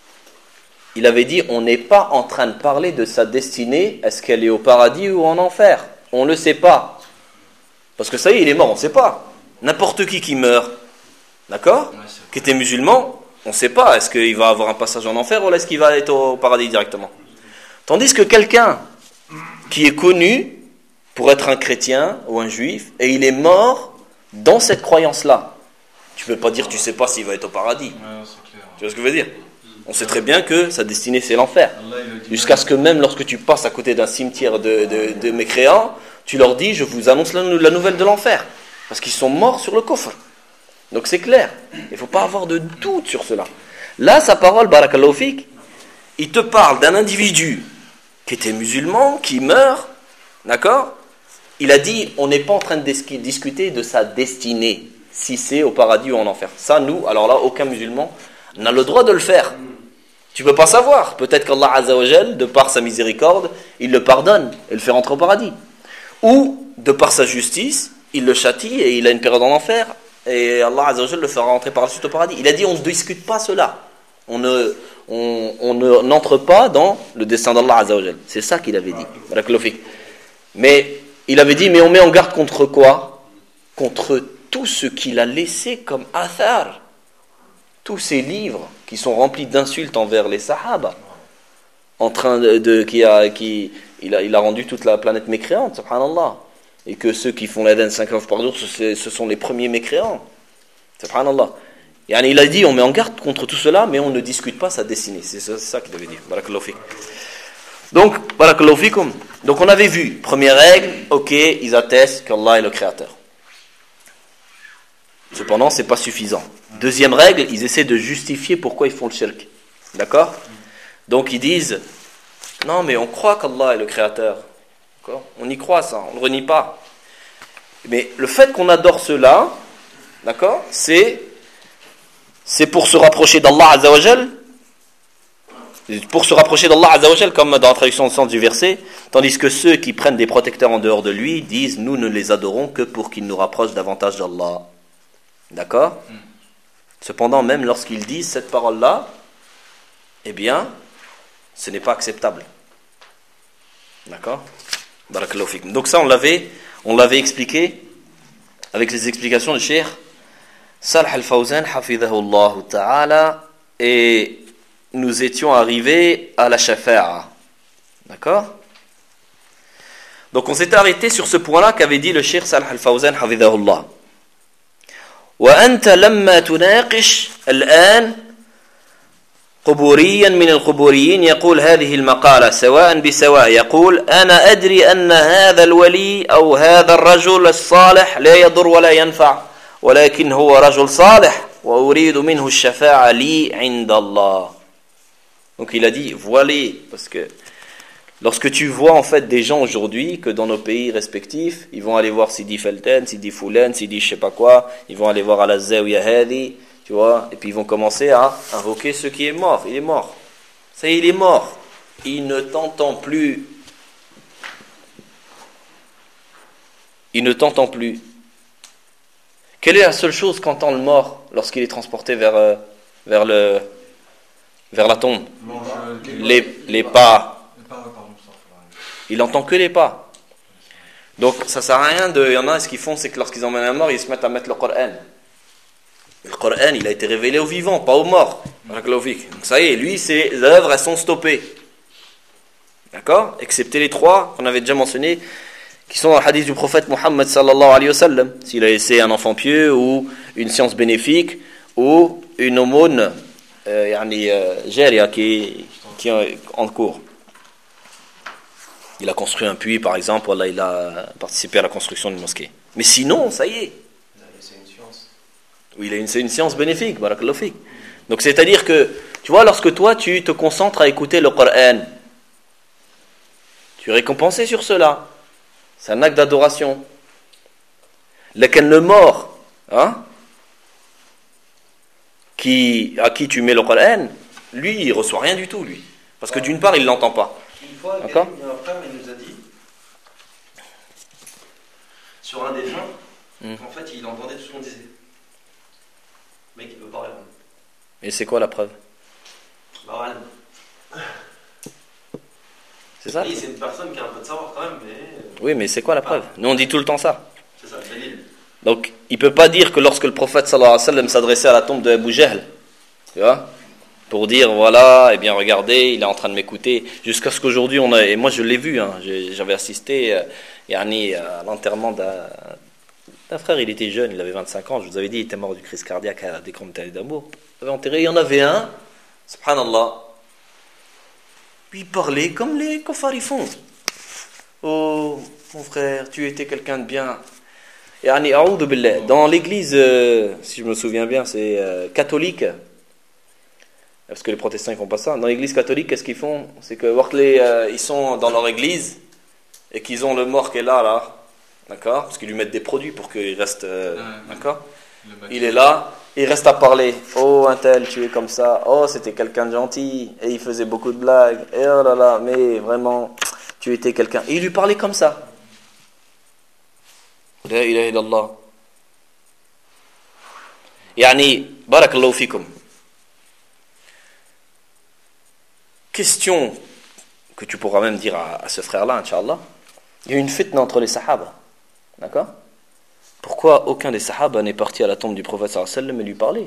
il avait dit, on n'est pas en train de parler de sa destinée, est-ce qu'elle est au paradis ou en enfer? On ne le sait pas. Parce que ça y est, il est mort, on ne sait pas. N'importe qui qui meurt, d'accord, Ouais, c'est- qui était musulman, on ne sait pas, est-ce qu'il va avoir un passage en enfer ou est-ce qu'il va être au paradis directement. Tandis que quelqu'un qui est connu pour être un chrétien ou un juif, et il est mort dans cette croyance-là, tu ne peux pas dire tu ne sais pas s'il va être au paradis. Ouais, c'est clair. Tu vois ce que je veux dire? On sait très bien que sa destinée c'est l'enfer. Allah, il le dit Jusqu'à même. ce que même lorsque tu passes à côté d'un cimetière de, de, de mécréants, tu leur dis je vous annonce la, la nouvelle de l'enfer. Parce qu'ils sont morts sur le coffre. Donc c'est clair. Il ne faut pas avoir de doute sur cela. Là, sa parole, barakallahu fik, il te parle d'un individu qui était musulman, qui meurt, d'accord? Il a dit, on n'est pas en train de dis- discuter de sa destinée, si c'est au paradis ou en enfer. Ça, nous, alors là, aucun musulman n'a le droit de le faire. Tu ne peux pas savoir. Peut-être qu'Allah Azza wa Jal, de par sa miséricorde, il le pardonne et le fait rentrer au paradis. Ou, de par sa justice, il le châtie et il a une période en enfer. Et Allah Azza wa Jal le fera rentrer par la suite au paradis. Il a dit, on ne discute pas cela. On ne, on, on ne, n'entre pas dans le destin d'Allah Azza wa Jal. C'est ça qu'il avait dit. Barakallahu fik. Mais, il avait dit, mais on met en garde contre quoi? Contre tout ce qu'il a laissé comme athar. Tous ces livres qui sont remplis d'insultes envers les sahaba, en train de, de qui a qui il a il a rendu toute la planète mécréante, subhanallah, et que ceux qui font l'adhan cinq fois par jour, ce, ce sont les premiers mécréants, subhanallah. Et il a dit, on met en garde contre tout cela, mais on ne discute pas sa destinée. C'est ça, c'est ça qu'il avait dit. Barakallahu fik. Donc, barakallahu fikum. Donc on avait vu, première règle, ok, ils attestent qu'Allah est le créateur. Cependant, c'est pas suffisant. Deuxième règle, ils essaient de justifier pourquoi ils font le shirk. D'accord? Donc ils disent, non mais on croit qu'Allah est le créateur. D'accord? On y croit ça, on ne le renie pas. Mais le fait qu'on adore cela, d'accord, c'est, c'est pour se rapprocher d'Allah Azza wa Jal, pour se rapprocher d'Allah Azza wa Jal, comme dans la traduction du sens du verset, tandis que ceux qui prennent des protecteurs en dehors de lui disent, nous ne les adorons que pour qu'ils nous rapprochent davantage d'Allah. D'accord? Mm. Cependant, même lorsqu'ils disent cette parole-là, eh bien, ce n'est pas acceptable. D'accord? Barakallahu fikum. Donc ça, on l'avait, on l'avait expliqué avec les explications de Cheikh Salih al-Fawzan, hafidhahu Allah ta'ala. Et nous étions arrivés à la shafa'a. D'accord? Donc on s'était arrêté sur ce point-là qu'avait dit le Cheikh Salih Al-Fawzan hafidhahullah. وأنت لما تناقش الآن قبوريا من القبوريين يقول هذه المقالة سواء بسواء يقول أنا أدري أن هذا الولي أو هذا الرجل الصالح لا يضر ولا ينفع ولكن هو رجل صالح وأريد منه الشفاعة لي عند الله. Donc il a dit voilà, parce que lorsque tu vois en fait des gens aujourd'hui que dans nos pays respectifs, ils vont aller voir Sidi Felten, Sidi Foulen, Sidi je sais pas quoi, ils vont aller voir Al-Zawiya Hadi, tu vois, et puis ils vont commencer à invoquer ce qui est mort. Il est mort. Ça y est, il est mort. Il ne t'entend plus. Il ne t'entend plus. Quelle est la seule chose qu'entend le mort lorsqu'il est transporté vers, euh, vers, le, vers la tombe? Les, les pas. Il n'entend que les pas. Donc ça sert à rien de... Il y en a, ce qu'ils font, c'est que lorsqu'ils emmènent un mort, ils se mettent à mettre le Coran. Le Coran, il a été révélé aux vivants, pas aux morts. Donc ça y est, lui, ses œuvres, elles sont stoppées. D'accord? Excepté les trois qu'on avait déjà mentionnés, qui sont dans le hadith du prophète Muhammad sallallahu alayhi wa sallam. S'il a laissé un enfant pieux, ou une science bénéfique, ou une aumône, euh, yani, euh, jaria, qui, qui est en cours. Il a construit un puits, par exemple, voilà, il a participé à la construction d'une mosquée. Mais sinon, ça y est. C'est une science. Oui, il a une, c'est une science bénéfique, barakallahu fik. Donc c'est-à-dire que, tu vois, lorsque toi, tu te concentres à écouter le Coran, tu es récompensé sur cela. C'est un acte d'adoration. Lequel le mort, hein, qui, à qui tu mets le Coran, lui, il ne reçoit rien du tout, lui. Parce que d'une part, il ne l'entend pas. Une fois, D'accord. il y a un frère, il nous a dit, sur un des gens, Mm. en fait, il entendait tout ce qu'on disait. Le mec, il peut pas répondre. Et c'est quoi la preuve? Bah, rien. C'est ça? Oui, c'est une personne qui a un peu de savoir quand même, mais... Oui, mais c'est quoi la preuve? Nous, on dit tout le temps ça. C'est ça, le dalil. Donc, il ne peut pas dire que lorsque le prophète sallallahu alayhi wa sallam s'adressait à la tombe de Abu Jahl, tu vois, pour dire, voilà, eh bien, regardez, il est en train de m'écouter, jusqu'à ce qu'aujourd'hui, on a, et moi je l'ai vu, hein, j'avais assisté euh, yani, à l'enterrement d'un, d'un frère, il était jeune, il avait vingt-cinq ans, je vous avais dit, il était mort du crise cardiaque à des combats d'amour. Il avait enterré, il y en avait un, subhanallah, puis il parlait comme les kofars ils font. Oh, mon frère, tu étais quelqu'un de bien. Yani, a'oudou billah. Dans l'église, euh, si je me souviens bien, c'est euh, catholique. Parce que les protestants ils font pas ça. Dans l'église catholique, qu'est-ce qu'ils font? C'est que les, euh, ils sont dans leur église et qu'ils ont le mort qui est là, là, d'accord? Parce qu'ils lui mettent des produits pour qu'il reste, euh, d'accord? Il est là, il reste à parler. Oh, un tel, tu es comme ça. Oh, c'était quelqu'un de gentil et il faisait beaucoup de blagues. Et oh là là, mais vraiment, tu étais quelqu'un. Et il lui parlait comme ça. La ilaha illallah. Yani, barakallahu fikum. Question que tu pourras même dire à, à ce frère-là, Inch'Allah. Il y a eu une fitna entre les sahaba. D'accord? Pourquoi aucun des sahaba n'est parti à la tombe du prophète sallallahu alayhi wa sallam et lui parler?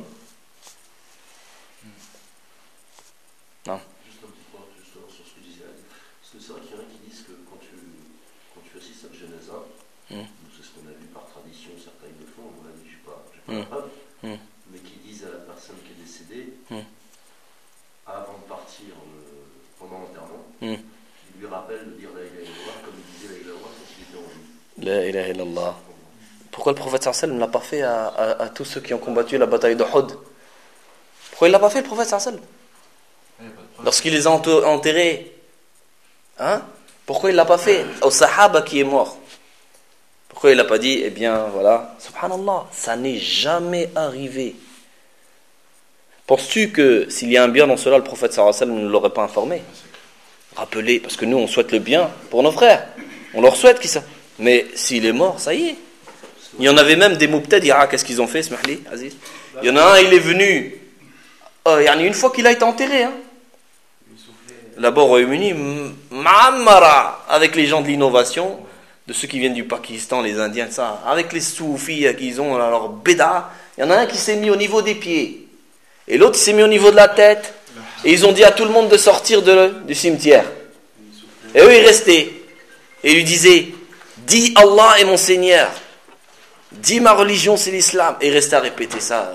Non. Juste un petit point justement sur ce que disait Ali. Parce que c'est vrai qu'il y en a qui disent que quand tu, quand tu assistes à la janaza, Mm. c'est ce qu'on a vu par tradition, certains ils le font, on l'a dit, je n'ai pas, j'ai pas Mm. la preuve, Mm. mais qui disent à la personne qui est décédée, Mm. avant de partir euh, pendant l'enterrement, Mm. il lui rappelle de dire la ilaha illallah comme il disait la ilaha illallah quand il était en vie. La ilaha illallah. Pourquoi le prophète sallallahu alayhi wa sallam ne l'a pas fait à, à, à tous ceux qui ont combattu la bataille d'Uhud? Pourquoi il ne l'a pas fait, le prophète sallallahu alayhi wa sallam? Lorsqu'il les a enter- enterrés, hein? Pourquoi il ne l'a pas fait au sahaba qui est mort? Pourquoi il ne l'a pas dit? Eh bien, voilà, subhanallah, ça n'est jamais arrivé. Penses-tu que s'il y a un bien dans cela, le prophète sallallahu alayhi wa sallam ne l'aurait pas informé? Rappelez, parce que nous, on souhaite le bien pour nos frères. On leur souhaite qu'ils ça. Mais s'il est mort, ça y est. Il y en avait même des mubtadi'a, qu'est-ce qu'ils ont fait, Smahli, Aziz? Il y en a un, il est venu, euh, yani une fois qu'il a été enterré, hein. Là-bas au Royaume-Uni, ma'amara, avec les gens de l'innovation, de ceux qui viennent du Pakistan, les Indiens, ça, avec les soufis qu'ils ont leur béda, il y en a un qui s'est mis au niveau des pieds, et l'autre il s'est mis au niveau de la tête, Et ils ont dit à tout le monde de sortir de, du cimetière. Et eux, ils restaient. Et ils lui disaient, dis Allah est mon Seigneur. Dis ma religion, c'est l'islam. Et ils restaient à répéter ça.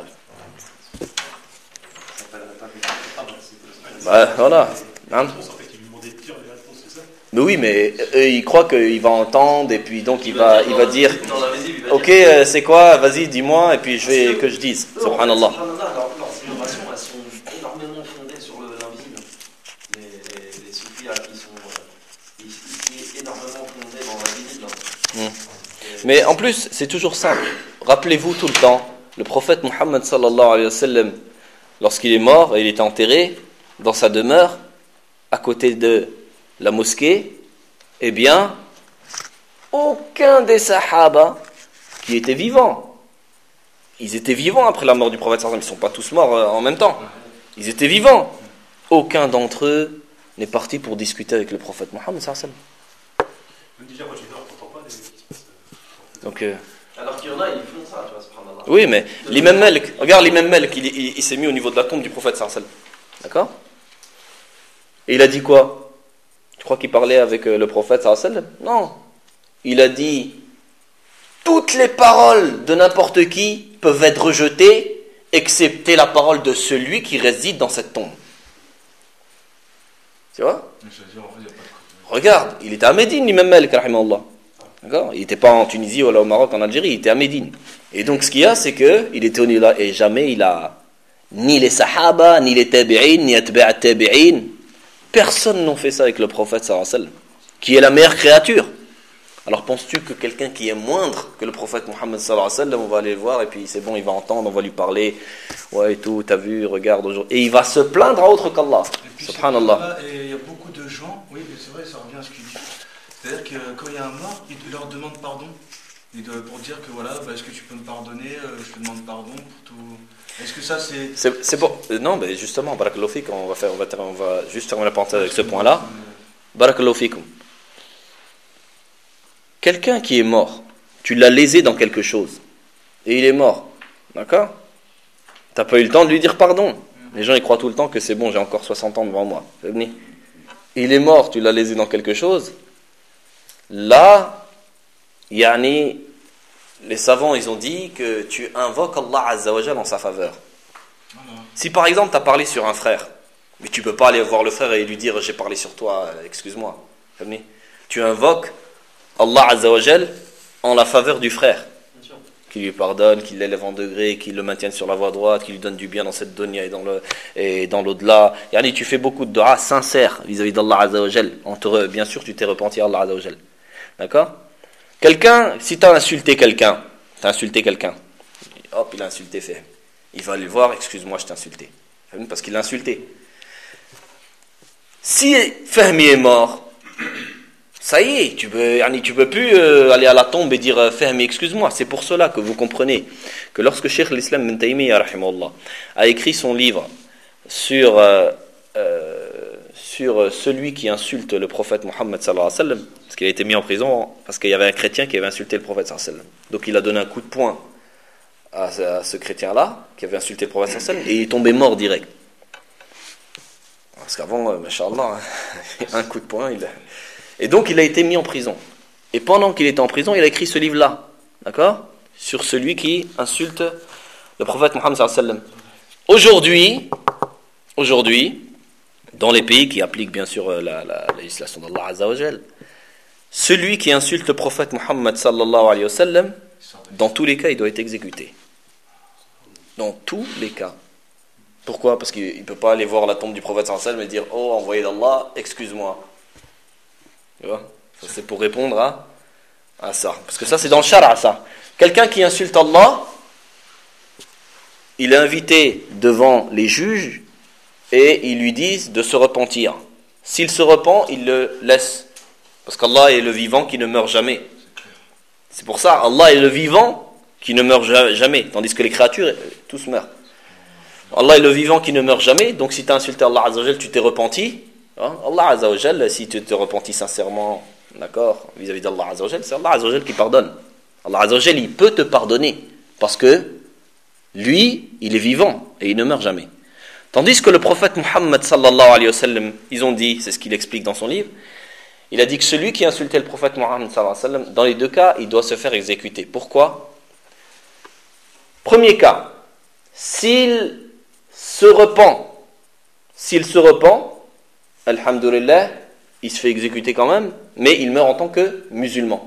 Bah, voilà. Hein? Mais oui, mais eux, ils croient qu'il va entendre et puis donc il va, il va dire ok, euh, c'est quoi, vas-y, dis-moi et puis je vais que je dise. Subhanallah. Leurs innovations, elles sont énormément fondées sur l'invisible. Les, les, les soufis qui sont euh, ici énormément fondés dans l'invisible. Hmm. Mais en plus, c'est toujours simple. Rappelez-vous tout le temps, le prophète Muhammad sallallahu alayhi wa sallam, lorsqu'il est mort et il était enterré dans sa demeure, à côté de la mosquée, eh bien, aucun des sahaba qui étaient vivants, ils étaient vivants après la mort du prophète sallallahu alayhi wa sallam, ils ne sont pas tous morts en même temps, ils étaient vivants, aucun d'entre eux n'est parti pour discuter avec le prophète Muhammad sallallahu alayhi wa sallam. Déjà, quand tu dors, tu n'entends pas les... Donc, euh, alors qu'il y en a, ils font ça, tu vois, subhanallah. oui, mais l'imam Malik, regarde l'imam Malik, il, il, il s'est mis au niveau de la tombe du prophète sallallahu alayhi wa sallam. D'accord? Et il a dit quoi? Tu crois qu'il parlait avec le prophète sallallahu alayhi wa sallam? Non. Il a dit toutes les paroles de n'importe qui peuvent être rejetées, excepté la parole de celui qui réside dans cette tombe. Tu vois? Regarde, il était à Médine, l'imam Malik, rahimahullah. D'accord? Il n'était pas en Tunisie ou au Maroc, en Algérie, il était à Médine. Et donc ce qu'il y a, c'est qu'il était au niveau là, et jamais il a ni les sahaba, ni les tabi'in, ni atba'a tabi'in. Personne n'a fait ça avec le prophète sallallahu alayhi wa sallam, qui est la meilleure créature. Alors penses-tu que quelqu'un qui est moindre que le prophète Muhammad sallallahu alayhi wa sallam, on va aller le voir et puis c'est bon, il va entendre, on va lui parler, ouais et tout, t'as vu, regarde aujourd'hui. Et il va se plaindre à autre qu'Allah. Subhanallah. Et il y a beaucoup de gens, oui mais c'est vrai, ça revient à ce qu'il dit. C'est-à-dire que quand il y a un mort, il leur demande pardon. Et de, pour dire que voilà, bah, est-ce que tu peux me pardonner, euh, je te demande pardon pour tout. Est-ce que ça c'est. C'est, c'est bon. Euh, non, mais justement, barakallahu fik, on va faire, on va, on va juste terminer la parenthèse avec ce point-là. Barakallahu fikum. Quelqu'un qui est mort, tu l'as lésé dans quelque chose, et il est mort, d'accord? T'as pas eu le temps de lui dire pardon. Les gens ils croient tout le temps que c'est bon, j'ai encore soixante ans devant moi. Il est mort, tu l'as lésé dans quelque chose. Là, yani, les savants ils ont dit que tu invoques Allah Azza wa Jal en sa faveur. Si par exemple tu as parlé sur un frère, mais tu peux pas aller voir le frère et lui dire j'ai parlé sur toi, excuse-moi. Tu invoques Allah Azza wa Jal en la faveur du frère, qui lui pardonne, qui l'élève en degré, qui le maintienne sur la voie droite, qui lui donne du bien dans cette dunya et dans, le, et dans l'au-delà. Yani, tu fais beaucoup de dua sincères vis-à-vis d'Allah Azza wa Jal. Bien sûr, tu t'es repenti à Allah Azza wa Jal. D'accord? Quelqu'un, si tu as insulté quelqu'un, tu as insulté quelqu'un, hop, il a insulté, fait. Il va aller le voir, excuse-moi, je t'ai insulté. Parce qu'il l'a insulté. Si Fahmi est mort, ça y est, tu peux, tu peux plus euh, aller à la tombe et dire euh, Fahmi, excuse-moi. C'est pour cela que vous comprenez que lorsque Cheikh l'Islam Ibn Taymiyyah rahimahullah a écrit son livre sur, euh, euh, sur celui qui insulte le prophète Muhammad sallallahu alayhi wa sallam, parce qu'il a été mis en prison parce qu'il y avait un chrétien qui avait insulté le prophète sallallahu alayhi wa sallam. Donc il a donné un coup de poing à, à ce chrétien-là qui avait insulté le prophète sallallahu alayhi wa sallam et il est tombé mort direct. Parce qu'avant, euh, mashallah, un coup de poing, il a... Et donc il a été mis en prison. Et pendant qu'il était en prison, il a écrit ce livre-là, d'accord, sur celui qui insulte le prophète Muhammad sallallahu alayhi wa sallam. Aujourd'hui, aujourd'hui, dans les pays qui appliquent bien sûr la, la, la législation d'Allah Azza wa Jal, celui qui insulte le prophète Muhammad sallallahu alayhi wa sallam, dans tous les cas, il doit être exécuté. Dans tous les cas. Pourquoi? Parce qu'il ne peut pas aller voir la tombe du prophète sallallahu alayhi wa sallam et dire « Oh, envoyé d'Allah, excuse-moi ». Tu vois? Ça, c'est pour répondre à, à ça. Parce que ça, c'est dans le shara, ça. Quelqu'un qui insulte Allah, il est invité devant les juges et ils lui disent de se repentir. S'il se repent, il le laisse. Parce qu'Allah est le vivant qui ne meurt jamais. C'est pour ça, Allah est le vivant qui ne meurt jamais. Tandis que les créatures, tous meurent. Allah est le vivant qui ne meurt jamais. Donc si tu as insulté Allah Azza wa Jal, tu t'es repenti. Hein? Allah Azza wa Jal, si tu te repentis sincèrement, d'accord, vis-à-vis d'Allah Azza wa Jal, c'est Allah Azza wa Jal qui pardonne. Allah Azza wa Jal, il peut te pardonner parce que lui, il est vivant et il ne meurt jamais. Tandis que le prophète Muhammad sallallahu alayhi wa sallam, ils ont dit, c'est ce qu'il explique dans son livre, il a dit que celui qui insultait le prophète Muhammad sallallahu alayhi wa sallam, dans les deux cas, il doit se faire exécuter. Pourquoi? Premier cas, s'il se repent, s'il se repent, alhamdulillah, il se fait exécuter quand même, mais il meurt en tant que musulman.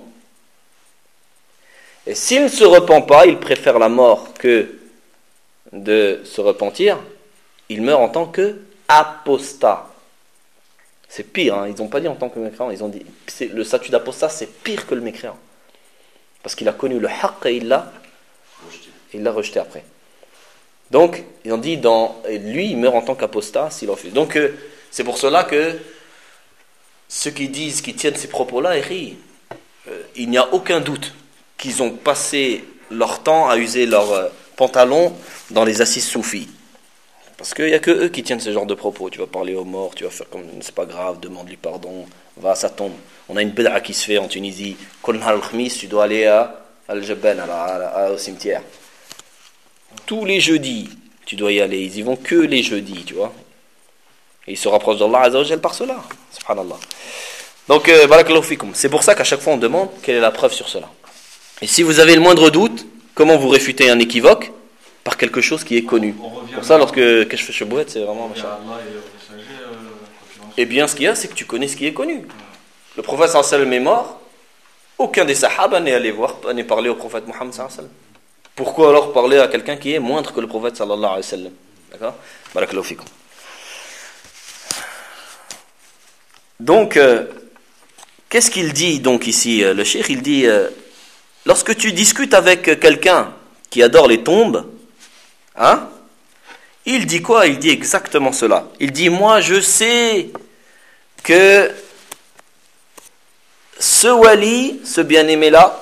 Et s'il ne se repent pas, il préfère la mort que de se repentir, il meurt en tant que apostat. C'est pire, hein. Ils n'ont pas dit en tant que mécréant, ils ont dit c'est, le statut d'apostat c'est pire que le mécréant. Parce qu'il a connu le haqq et il l'a rejeté, il l'a rejeté après. Donc, ils ont dit, dans, lui il meurt en tant qu'apostat s'il refuse. Donc, euh, c'est pour cela que ceux qui disent, qui tiennent ces propos-là, ils rient. Euh, il n'y a aucun doute qu'ils ont passé leur temps à user leurs euh, pantalons dans les assises soufis. Parce qu'il n'y a que eux qui tiennent ce genre de propos. Tu vas parler aux morts, tu vas faire comme c'est pas grave, demande-lui pardon, va, ça tombe. On a une bid'a qui se fait en Tunisie. Kol nahar al-khamis, tu dois aller à Al-Jabal, à la- à la- au cimetière. Tous les jeudis, tu dois y aller. Ils y vont que les jeudis, tu vois. Et ils se rapprochent d'Allah Azza wa Jal par cela. Subhanallah. Donc, euh, barakallahu fikum. C'est pour ça qu'à chaque fois on demande quelle est la preuve sur cela. Et si vous avez le moindre doute, comment vous réfutez un équivoque? Par quelque chose qui est connu. On revient Pour ça, à- lorsque que je fais chebouette, c'est vraiment on revient machin. à Allah et au messager, euh, quoi qu'il en soit. Eh bien, ce qu'il y a, c'est que tu connais ce qui est connu. Le prophète sallallahu alayhi wa sallam est mort. Aucun des sahaba n'est allé voir, n'est parlé au prophète Muhammad sallallahu alayhi wa sallam. Pourquoi alors parler à quelqu'un qui est moindre que le prophète sallallahu alayhi wa sallam? D'accord? Barakallahu fikum. Donc, euh, qu'est-ce qu'il dit donc ici, euh, le cheikh? Il dit, euh, lorsque tu discutes avec quelqu'un qui adore les tombes, hein? Il dit quoi? Il dit exactement cela. Il dit, moi je sais que ce wali, ce bien-aimé-là,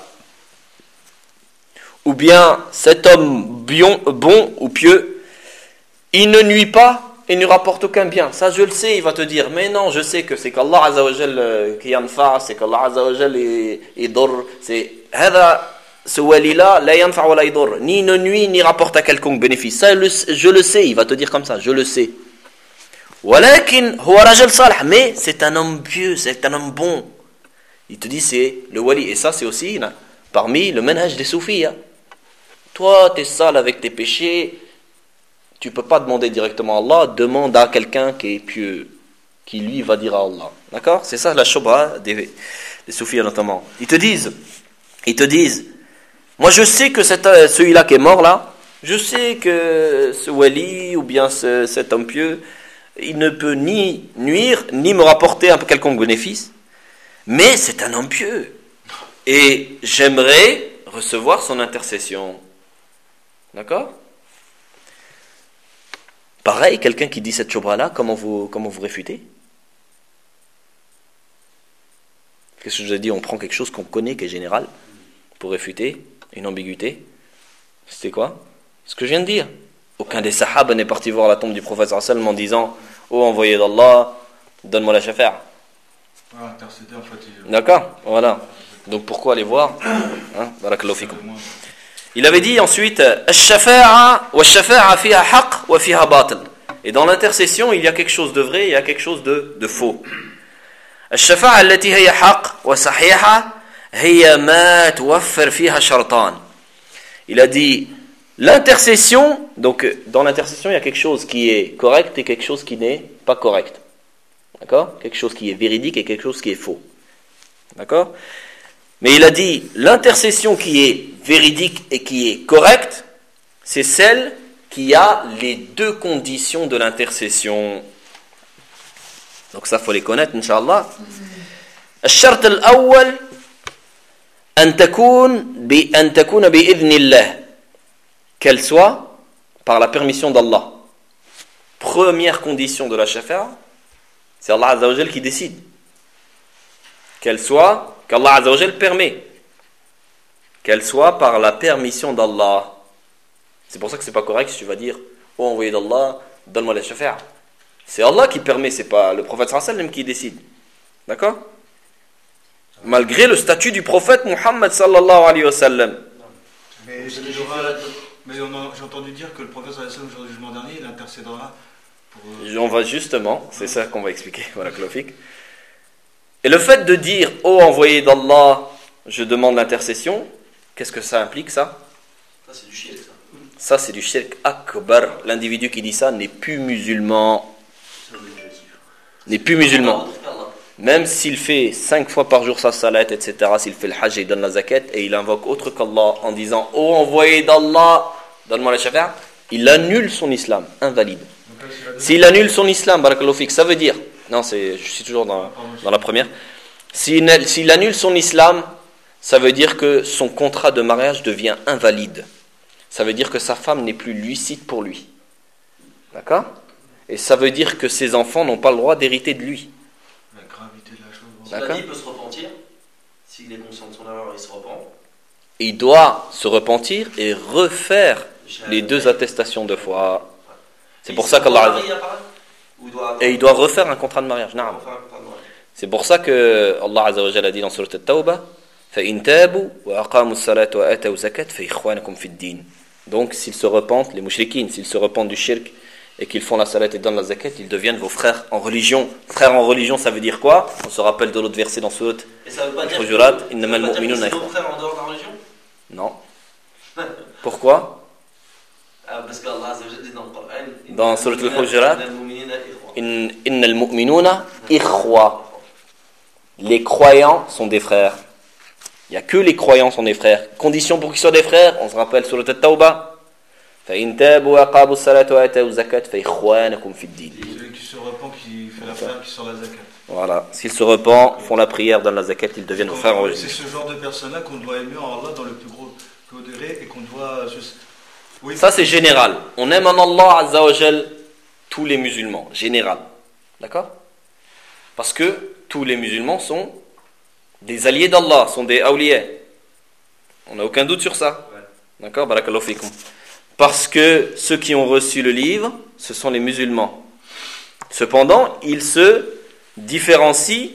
ou bien cet homme bion- bon ou pieux, il ne nuit pas et ne rapporte aucun bien. Ça je le sais, il va te dire, mais non, je sais que c'est qu'Allah Azza wa Jal euh, qui yanfa, c'est qu'Allah Azza wa Jal est, est dur, c'est hada, ce wali-là, la yanfa wa la yadur, ni ne nuit ni rapporte à quelconque bénéfice. Ça le- je le sais, il va te dire comme ça, je le sais. Walakin huwa rajul salih, mais c'est un homme pieux, c'est un homme bon. Il te dit c'est le wali, et ça c'est aussi là, parmi le manhaj des soufis. Hein. Toi, tu es sale avec tes péchés, tu peux pas demander directement à Allah, demande à quelqu'un qui est pieux, qui lui va dire à Allah. D'accord? C'est ça la shubha des, des soufis notamment. Ils te disent, ils te disent, moi je sais que cet, celui-là qui est mort là, je sais que ce wali ou bien ce, cet homme pieux, il ne peut ni nuire, ni me rapporter un quelconque bénéfice, mais c'est un homme pieux. Et j'aimerais recevoir son intercession. D'accord? Pareil, quelqu'un qui dit cette shubha-là, comment vous, comment vous réfutez? Qu'est-ce que je vous ai dit? On prend quelque chose qu'on connaît, qui est général, pour réfuter une ambiguïté. C'était quoi? Ce que je viens de dire. Aucun des sahaba n'est parti voir la tombe du prophète sallallahu alayhi wa sallam en disant « Oh, envoyé d'Allah, donne-moi la shafa'a ». Ah, intercéder, en fait. il- D'accord? Voilà. Donc pourquoi aller voir? Hein? Barakallahu fikum. Au moins, Il avait dit ensuite Ash-shafa'a wa shafa'a fiha haqq wa fiha batil. Et dans l'intercession, il y a quelque chose de vrai et il y a quelque chose de, de faux. Ash-shafa'a allati hiya haqq wa sahiha hiya ma tuwaffir fiha shartan. Il a dit l'intercession, donc dans l'intercession, il y a quelque chose qui est correct et quelque chose qui n'est pas correct. D'accord? Quelque chose qui est véridique et quelque chose qui est faux. D'accord? Mais il a dit, l'intercession qui est véridique et qui est correcte, c'est celle qui a les deux conditions de l'intercession. Donc ça, il faut les connaître, Inch'Allah. الشرط الأول أن تكون بأن تكون بإذن الله. Qu'elle soit par la permission d'Allah. Première condition de la shafa'a, c'est Allah Azza wa Jal qui décide. Qu'elle soit qu'Allah Azza wa Jal permet, qu'elle soit par la permission d'Allah. C'est pour ça que c'est pas correct si tu vas dire oh envoyé d'Allah, donne-moi la shafa'a. C'est Allah qui permet, c'est pas le prophète sallallahu alayhi wa sallam qui décide. D'accord? Malgré le statut du prophète Muhammad sallallahu alayhi wa sallam. Mais, Vous est-ce avez qu'il fait aura- la- mais on a- j'ai entendu dire que le prophète sallallahu alayhi wa sallam, au jour du jugement dernier, il intercédera Pour, euh, On va justement, c'est ça qu'on va expliquer. Voilà, Klofik. Et le fait de dire « Ô envoyé d'Allah, je demande l'intercession », qu'est-ce que ça implique, ça? Ça, c'est du shirk, ça. Ça, c'est du shirk akbar. L'individu qui dit ça n'est plus musulman. N'est plus musulman. Même s'il fait cinq fois par jour sa salat, et cetera, s'il fait le hajj et il donne la zakat, et il invoque autre qu'Allah en disant « Ô envoyé d'Allah, donne-moi la shafa'a », il annule son islam, invalide. S'il annule son islam, barakallahu fik, ça veut dire... Non, c'est, je suis toujours dans, dans la première. S'il, s'il annule son islam, ça veut dire que son contrat de mariage devient invalide. Ça veut dire que sa femme n'est plus lucide pour lui. D'accord? Et ça veut dire que ses enfants n'ont pas le droit d'hériter de lui. La gravité de la chose. Cela dit, il peut se repentir. S'il est conscient de son erreur, il se repent. Et il doit se repentir et refaire les deux attestations de foi. C'est pour ça qu'Allah... Et il doit refaire un contrat de mariage. Naam. C'est pour ça que Allah Azza wa Jalla a dit dans Surat At-Tawbah, فَإِن تَابُوا وَأَقَامُوا الصَّلَاةَ وَآتَوُا الزَّكَاةَ فَإِخْوَانُكُمْ فِي الدِّينِ. Donc s'ils se repentent, les mushrikines, s'ils se repentent du shirk et qu'ils font la salat et donnent la zakat, ils deviennent vos frères en religion. Frères en religion, ça veut dire quoi? On se rappelle de l'autre verset dans Surat Al-Hujurat, innamal mu'minuna ikhwa. Frères en dehors de la religion? Non. Pourquoi? Parce qu'Allah Azza wa Jalla dit dans le Coran, dans Surat Al-Hujurat, innal mu'minuna ikhwa. Les croyants sont des frères. Il n'y a que les croyants sont des frères. Condition pour qu'ils soient des frères, on se rappelle sur le At-Tawbah. فَإِن تَابُوا وَأَقَامُوا الصَّلَاةَ وَآتَوُا الزَّكَاةَ فَإِخْوَانُكُم فِي الدِّينِ. Celui qui se repent, qui fait la prière, qui sort la zakat. Voilà. S'ils se repentent, font la prière, donnent la zakat, ils deviennent nos frères en religion. C'est ce genre de personnes-là qu'on doit aimer en Allah dans le plus gros degré et qu'on doit... Oui. Ça c'est général. On aime en Allah Azza wa Jal tous les musulmans. Général. D'accord? Parce que tous les musulmans sont des alliés d'Allah, sont des awliya. On n'a aucun doute sur ça. Ouais. D'accord? Barakallahu fikum. Parce que ceux qui ont reçu le livre, ce sont les musulmans. Cependant, ils se différencient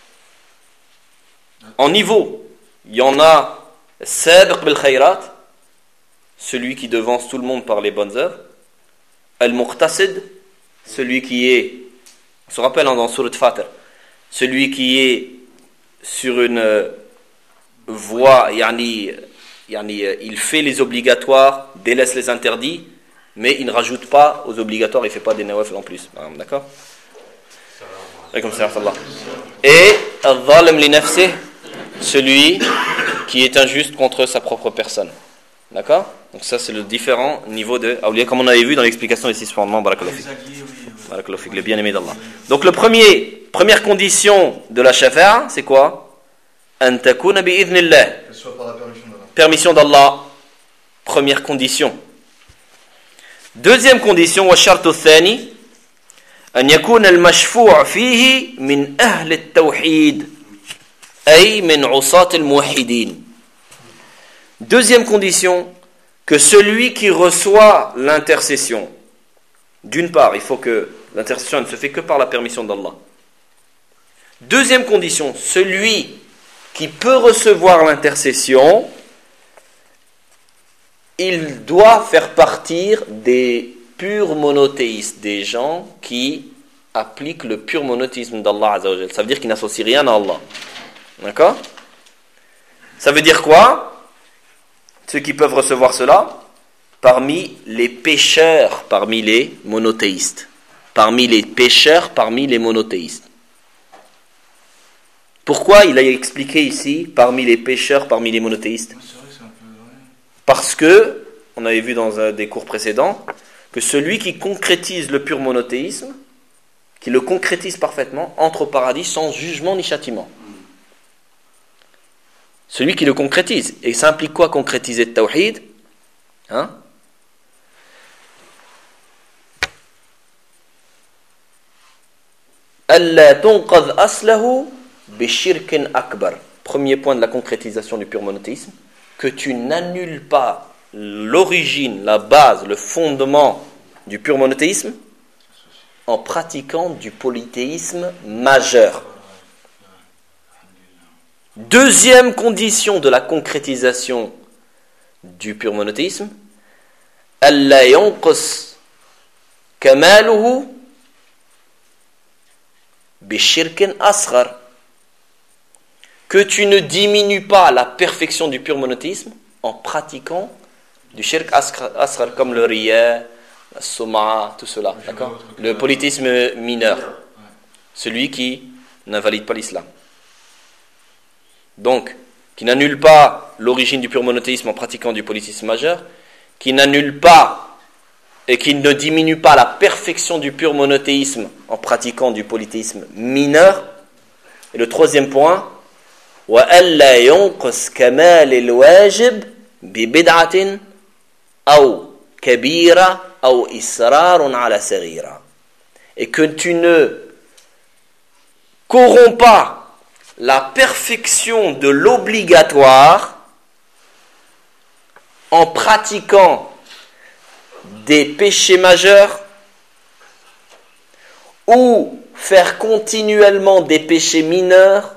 en niveau. Il y en a sabiq bil khayrat, celui qui devance tout le monde par les bonnes œuvres. Al-muqtasid, celui qui est, on se rappelle dans Surat Fatir, celui qui est sur une voie, yani, yani, il fait les obligatoires, délaisse les interdits, mais il ne rajoute pas aux obligatoires, il ne fait pas des nawafil en plus. D'accord? Et al-zalim li nafsih, celui qui est injuste contre sa propre personne. D'accord? Donc ça c'est le différent niveau de awliya, comme on avait vu dans l'explication des six fondements. Barakallahu fik. Barakallahu fik, les bien-aimés d'Allah. Donc le premier, première condition de la shafa'a, c'est quoi? An takuna bi idhnillah. Que ce soit par la permission d'Allah. Permission d'Allah. Première condition. Deuxième condition, wa shartu thani, an yakuna al-mashfu' fihi min ahli at-tawhid, ay min usat al-muwahhidin. Deuxième condition, que celui qui reçoit l'intercession, d'une part, il faut que l'intercession ne se fait que par la permission d'Allah. Deuxième condition, celui qui peut recevoir l'intercession, il doit faire partir des purs monothéistes, des gens qui appliquent le pur monothéisme d'Allah Azza wa Jal. Ça veut dire qu'ils n'associent rien à Allah. D'accord? Ça veut dire quoi? Ceux qui peuvent recevoir cela, parmi les pécheurs, parmi les monothéistes. Parmi les pécheurs, parmi les monothéistes. Pourquoi il a expliqué ici, parmi les pécheurs, parmi les monothéistes? Parce que, on avait vu dans un des cours précédents, que celui qui concrétise le pur monothéisme, qui le concrétise parfaitement, entre au paradis sans jugement ni châtiment. Celui qui le concrétise. Et ça implique quoi concrétiser le tawhid? Hein? Alla tunqadh aslahu bishirkin akbar. Premier point de la concrétisation du pur monothéisme, que tu n'annules pas l'origine, la base, le fondement du pur monothéisme en pratiquant du polythéisme majeur. Deuxième condition de la concrétisation du pur monothéisme, alla yanqus kamaluhu bishirkin asghar, que tu ne diminues pas la perfection du pur monothéisme en pratiquant du shirk asghar, comme le riya, la soma, tout cela, d'accord? Le polythéisme mineur, celui qui n'invalide pas l'islam. Donc, qui n'annule pas l'origine du pur monothéisme en pratiquant du polythéisme majeur, qui n'annule pas et qui ne diminue pas la perfection du pur monothéisme en pratiquant du polythéisme mineur. Et le troisième point, وَأَلَّا يُنْقَصْ كَمَالِ الْوَاجِبِ بِبِدْعَةٍ أَوْ كَبِيرَةٍ أَوْ إِصْرَارٌ عَلَى صَغِيرَةٍ, et que tu ne corromps pas la perfection de l'obligatoire en pratiquant des péchés majeurs ou faire continuellement des péchés mineurs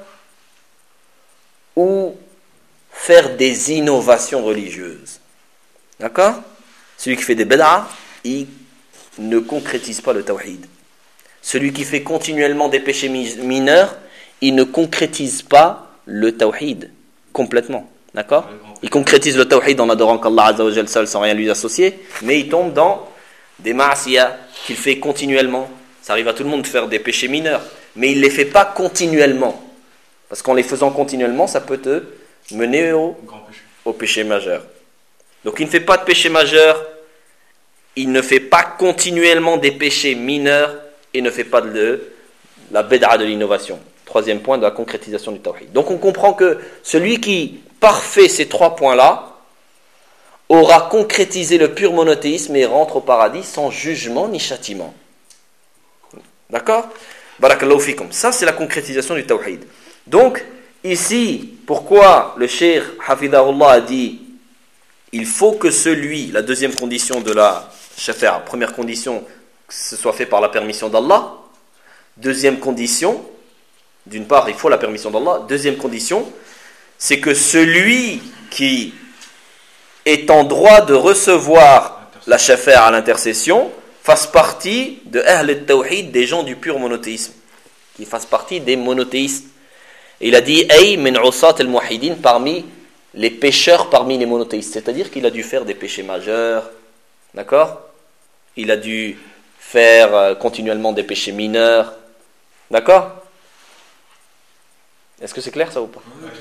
ou faire des innovations religieuses. D'accord? Celui qui fait des bid'a, il ne concrétise pas le tawhid. Celui qui fait continuellement des péchés mineurs, il ne concrétise pas le tawhid complètement. D'accord? Il concrétise le tawhid en adorant qu'Allah Azza wa Jal seul sans rien lui associer, mais il tombe dans des ma'asiyah qu'il fait continuellement. Ça arrive à tout le monde de faire des péchés mineurs, mais il ne les fait pas continuellement. Parce qu'en les faisant continuellement, ça peut te mener au, au péché majeur. Donc il ne fait pas de péché majeur, il ne fait pas continuellement des péchés mineurs, et ne fait pas de la bid'a de l'innovation. Troisième point de la concrétisation du tawhid. Donc on comprend que celui qui parfait ces trois points-là aura concrétisé le pur monothéisme et rentre au paradis sans jugement ni châtiment. D'accord? Barakallahu fikum. Ça c'est la concrétisation du tawhid. Donc ici, pourquoi le cheikh Hafidahullah a dit il faut que celui, la deuxième condition de la shafa'a, première condition, que ce soit fait par la permission d'Allah. Deuxième condition, d'une part, il faut la permission d'Allah. Deuxième condition, c'est que celui qui est en droit de recevoir la shafa'a à l'intercession fasse partie de Ahl al-Tawhid, des gens du pur monothéisme, qui fasse partie des monothéistes. Et il a dit ay min usat al-muwahhidin, parmi les pécheurs, parmi les monothéistes, c'est-à-dire qu'il a dû faire des péchés majeurs, d'accord? Il a dû faire euh, continuellement des péchés mineurs, d'accord? Est-ce que c'est clair ça ou pas?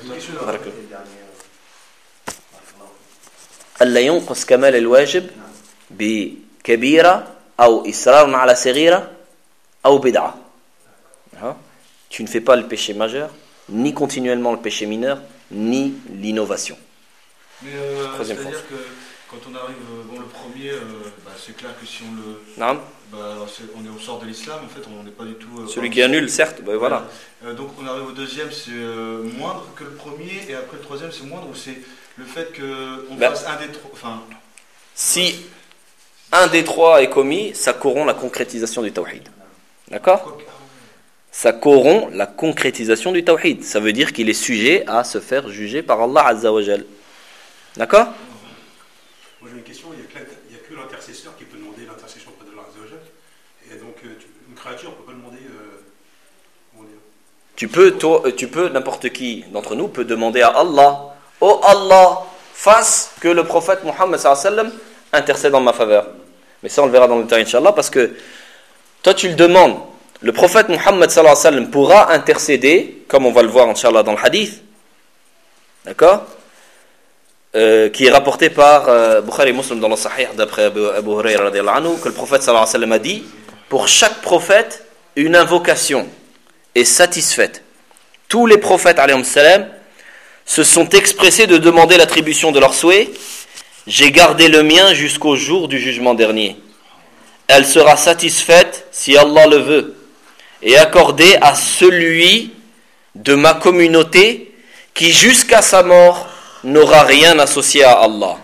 ألا ينقص كمال الواجب بكبيرة أو إصرار على صغيرة أو بدعة. Tu ne fais pas le péché majeur, ni continuellement le péché mineur, ni l'innovation. Mais euh, c'est-à-dire que quand on arrive, bon, le premier, euh, bah, c'est clair que si on le, Non. bah, c'est, on est au sort de l'islam, en fait, on n'est pas du tout. Euh, Celui qui annule, certes, ben voilà. Euh, donc on arrive au deuxième, c'est euh, moindre que le premier, et après le troisième, c'est moindre, ou c'est le fait qu'on ben, fasse un des trois. Enfin. Si un des trois est commis, ça corrompt la concrétisation du tawhid. D'accord? Ça corrompt la concrétisation du tawhid. Ça veut dire qu'il est sujet à se faire juger par Allah Azza wa Jal. D'accord? Moi j'ai une question, il n'y a, a que l'intercesseur qui peut demander l'intercession auprès d'Allah Azza wa Jal. Et donc tu, une créature ne peut pas demander. Euh, comment dire? Tu peux, toi, tu peux, n'importe qui d'entre nous peut demander à Allah, oh Allah, fasse que le prophète Muhammad sallallahu alayhi wa sallam intercède en ma faveur. Mais ça on le verra dans le temps, Inch'Allah, parce que toi tu le demandes. Le prophète Muhammad sallallahu alayhi wa sallam pourra intercéder, comme on va le voir Inch'Allah dans le hadith, d'accord, euh, qui est rapporté par euh, Bukhari et Muslim dans le Sahih d'après Abu, Abu Hurayra radiyallahu anhu, que le prophète sallallahu alayhi wa sallam a dit, pour chaque prophète, une invocation est satisfaite. Tous les prophètes alayhi salam se sont expressés de demander l'attribution de leurs souhaits. J'ai gardé le mien jusqu'au jour du jugement dernier. Elle sera satisfaite si Allah le veut et accordée à celui de ma communauté qui jusqu'à sa mort n'aura rien associé à Allah.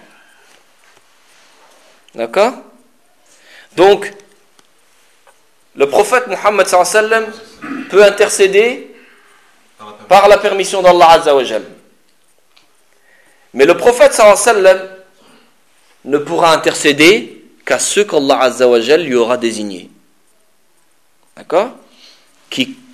D'accord? Donc, le prophète Muhammad sallallahu alayhi wa sallam peut intercéder par la permission d'Allah Azza wa Jal. Mais le prophète sallallahu alayhi wa sallam ne pourra intercéder qu'à ceux qu'Allah Azza wa Jal lui aura désignés. D'accord? Qui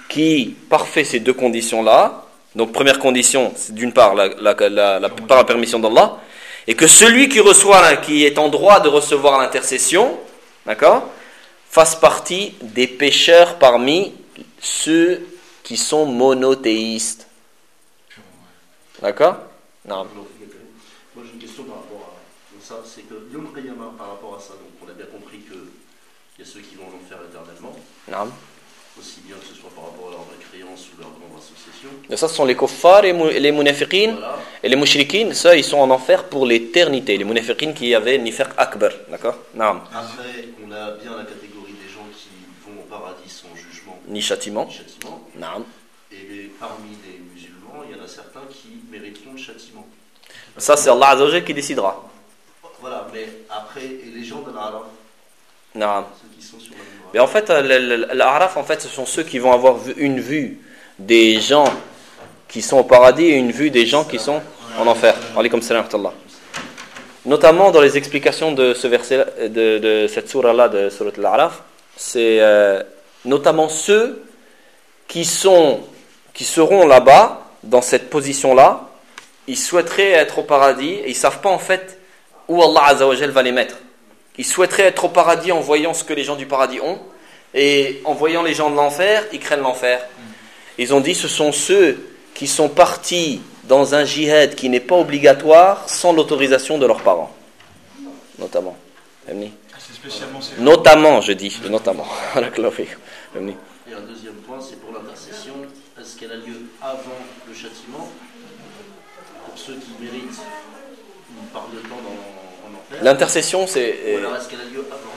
qui parfait ces deux conditions-là, donc première condition, c'est d'une part la, la, la, la, par la permission d'Allah, et que celui qui reçoit, qui est en droit de recevoir l'intercession, d'accord, fasse partie des pécheurs parmi ceux qui sont monothéistes. D'accord? Non. Moi j'ai une question par rapport à ça, c'est que Yom Qiyamah, par rapport à ça, donc on a bien compris qu'il y a ceux qui vont en enfer éternellement, Non. aussi bien que ce soit par rapport à leur mécréance ou leur grande association. Et ça, ce sont les kuffars et les munafiqin. Voilà. Et les mushrikin, ça, ils sont en enfer pour l'éternité. Les munafiqin qui avaient nifaq akbar. D'accord? Non. Après, on a bien la catégorie des gens qui vont au paradis sans jugement, Ni châtiment. ni châtiment. Non. Et les- parmi les musulmans, il y en a certains qui mériteront le châtiment. Ça, c'est Allah Azza wa Jalla qui décidera. Voilà, mais après, et les gens de l'Araf, Non. ceux qui sont sur la Mura. Mais en fait, l'Araf, en fait, ce sont ceux qui vont avoir vu- une vue des gens qui sont au paradis et une vue des gens qui sont en enfer. Alaykoum salam wa rahmatullah. Notamment dans les explications de ce verset, de, de cette sourate-là, de Surat Al-A'raf, c'est euh, notamment ceux qui sont, qui seront là-bas, dans cette position-là, ils souhaiteraient être au paradis et ils ne savent pas en fait où Allah Azza wa Jal va les mettre. Ils souhaiteraient être au paradis en voyant ce que les gens du paradis ont, et en voyant les gens de l'enfer, ils craignent l'enfer. Ils ont dit ce sont ceux qui sont partis dans un jihad qui n'est pas obligatoire sans l'autorisation de leurs parents. Notamment. Amni. C'est spécialement ces Notamment, je dis, notamment. Amni. Et un deuxième point, c'est pour l'intercession. Est-ce qu'elle a lieu avant le châtiment? Pour ceux qui méritent une part de temps dans, en enfer. L'intercession, c'est... Ou alors est-ce qu'elle a lieu avant?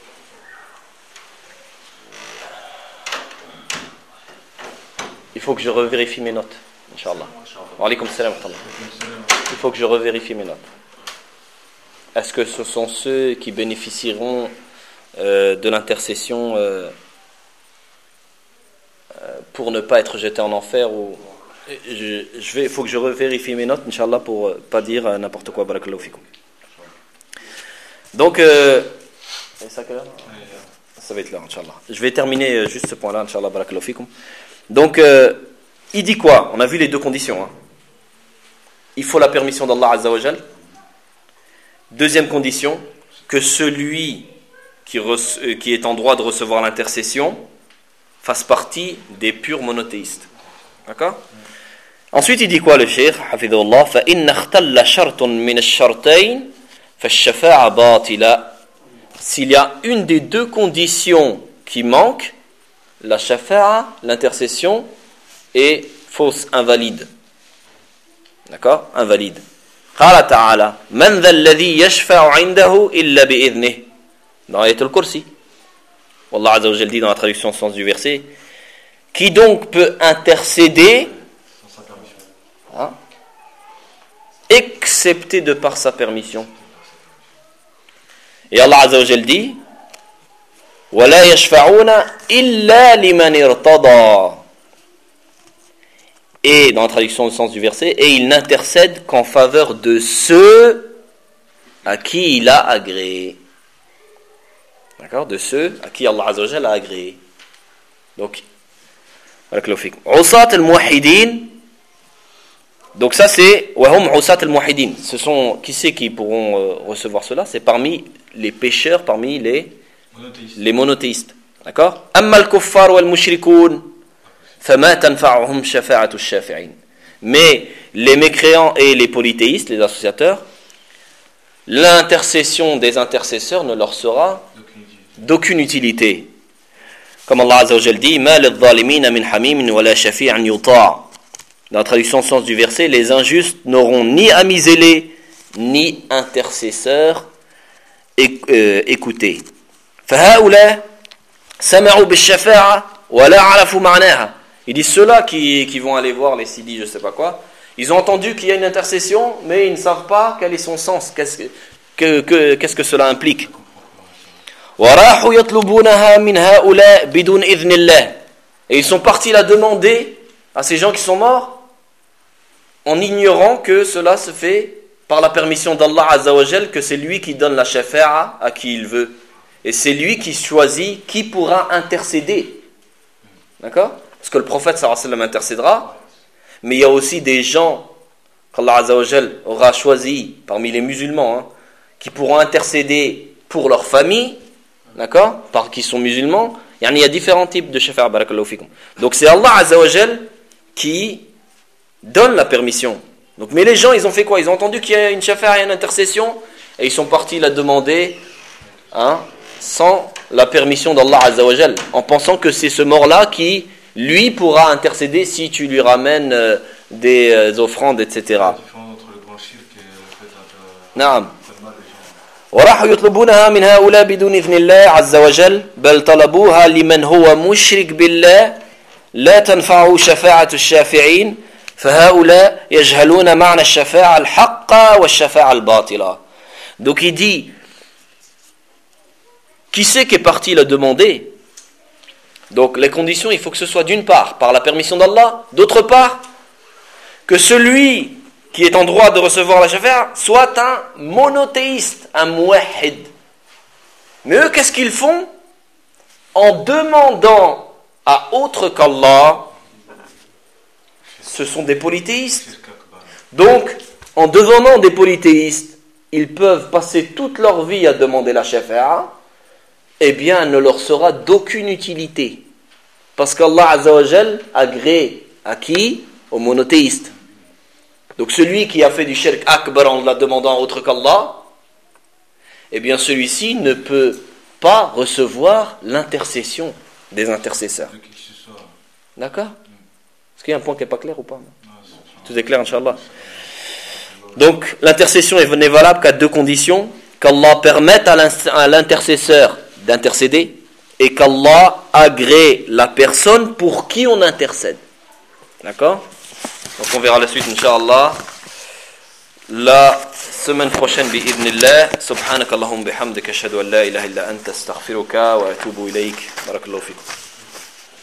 Il faut que je revérifie mes notes, Inch'Allah. Wa alaykoum salam wa rahmatullah. Il faut que je revérifie mes notes. Est-ce que ce sont ceux qui bénéficieront euh, de l'intercession euh, euh, pour ne pas être jetés en enfer ou... Je, je vais, il faut que je revérifie mes notes, Inch'Allah, pour ne pas dire euh, n'importe quoi. Barakallahu fikum. Donc, euh, et ça, quelle heure ? Ça va être là, Inch'Allah. Je vais terminer euh, juste ce point-là, Inch'Allah, barakallahu fikum. Donc, euh, il dit quoi? On a vu les deux conditions. Hein. Il faut la permission d'Allah Azza wa Jal. Deuxième condition, que celui qui, reço- euh, qui est en droit de recevoir l'intercession fasse partie des purs monothéistes. D'accord? Ensuite, il dit quoi le cheikh? Hafidhullah, فَإِنَّ اخْتَلَّ شَرْطٌ مِنَ الشَّرْطَيْنِ فَالشَّفَاعَ بَاطِلًا. S'il y a une des deux conditions qui manque, la shafa'a, l'intercession, est fausse, invalide. D'accord? Invalide. قال تعالى من ذا الذي يشفع عنده إلا بإذنه. Dans l'ayat al-Kursi. Allah Azza wa Jal dit dans la traduction au sens du verset, qui donc peut intercéder, hein, excepté de par sa permission. Et Allah Azza wa Jal dit وَلَا يَشْفَعُونَ إِلَّا لِمَنِ ارْتَضَى. Et dans la traduction au sens du verset, et il n'intercède qu'en faveur de ceux à qui il a agréé. D'accord? De ceux à qui Allah Azza wa Jal a agréé. Donc, Usat al-Muwahhidin. Donc ça c'est Wahum Usat al-Muwahhidin. Ce sont qui c'est qui pourront euh, recevoir cela? C'est parmi les pécheurs, parmi les monothéistes. les monothéistes. D'accord? Amma al-kuffar wal mushrikoun fama tanfa'uhum shafa'atu ash-shafi'in. Mais les mécréants et les polythéistes, les associateurs, l'intercession des intercesseurs ne leur sera d'aucune utilité. Comme Allah Azza wa Jal dit, ma lidh-dhalimina min hamimin wala shafi'an yuta'. Dans la traduction au sens du verset, les injustes n'auront ni amis zélés ni intercesseurs écoutés. فهؤلاء سمعوا بالشفاعة ولا عرفوا معناها. Il dit ceux-là qui, qui vont aller voir les sidis, je ne sais pas quoi, ils ont entendu qu'il y a une intercession, mais ils ne savent pas quel est son sens, qu'est-ce que, que, que, qu'est-ce que cela implique. وراحوا يطلبونها من هؤلاء بدون إذن الله. Et ils sont partis la demander à ces gens qui sont morts en ignorant que cela se fait par la permission d'Allah Azza wa Jal, que c'est lui qui donne la shafa'a à qui il veut. Et c'est lui qui choisit qui pourra intercéder. D'accord? parce que le prophète sallallahu alayhi wa sallam intercédera, mais il y a aussi des gens qu'Allah Azza wa Jal aura choisi parmi les musulmans, hein, qui pourront intercéder pour leur famille, d'accord, par qui sont musulmans. Il y a différents types de shafa'a, barakallahu fikum. Donc c'est Allah Azza wa Jal qui donne la permission. Donc, mais les gens, ils ont fait quoi? Ils ont entendu qu'il y a une shafa'a et une intercession, et ils sont partis la demander, hein, sans la permission d'Allah Azza wa Jal, en pensant que c'est ce mort-là qui, lui, pourra intercéder si tu lui ramènes euh, des euh, offrandes, et cetera. La différence entre le grand shirk et le fait de Naam. faire mal des gens. وراح يطلبونها من هؤلاء بدون إذن الله عز وجل بل طلبوها لمن هو مشرك بالله لا تنفعه شفاعة الشافعين فهؤلاء يجهلون معنى الشفاعة الحقة والشفاعة الباطلة. Donc il dit, qui c'est qui est parti le demander? Donc les conditions, il faut que ce soit d'une part par la permission d'Allah, d'autre part que celui qui est en droit de recevoir la shafa'a soit un monothéiste, un muwahhid. Mais eux, qu'est-ce qu'ils font? En demandant à autre qu'Allah, ce sont des polythéistes. Shirk akbar. Donc, en devenant des polythéistes, ils peuvent passer toute leur vie à demander la shafa'a, eh bien, elle ne leur sera d'aucune utilité. Parce qu'Allah Azza wa Jal agrée à qui? Aux monothéistes. Donc celui qui a fait du shirk akbar en la demandant à autre qu'Allah, eh bien celui-ci ne peut pas recevoir l'intercession des intercesseurs. De qui que ce soit. D'accord? Est-ce qu'il y a un point qui n'est pas clair ou pas? Non, c'est- Tout est clair, Inch'Allah. Donc l'intercession n'est valable qu'à deux conditions: qu'Allah permette à l'in- à l'intercesseur d'intercéder et qu'Allah agrée la personne pour qui on intercède. D'accord? Donc on verra la suite, Inch'Allah, la semaine prochaine, bi'idhnillah. Subhanakallahum bihamdika ashhadu an la ilaha illa anta astaghfiruka wa atubu ilayk. Barakallahu fikum.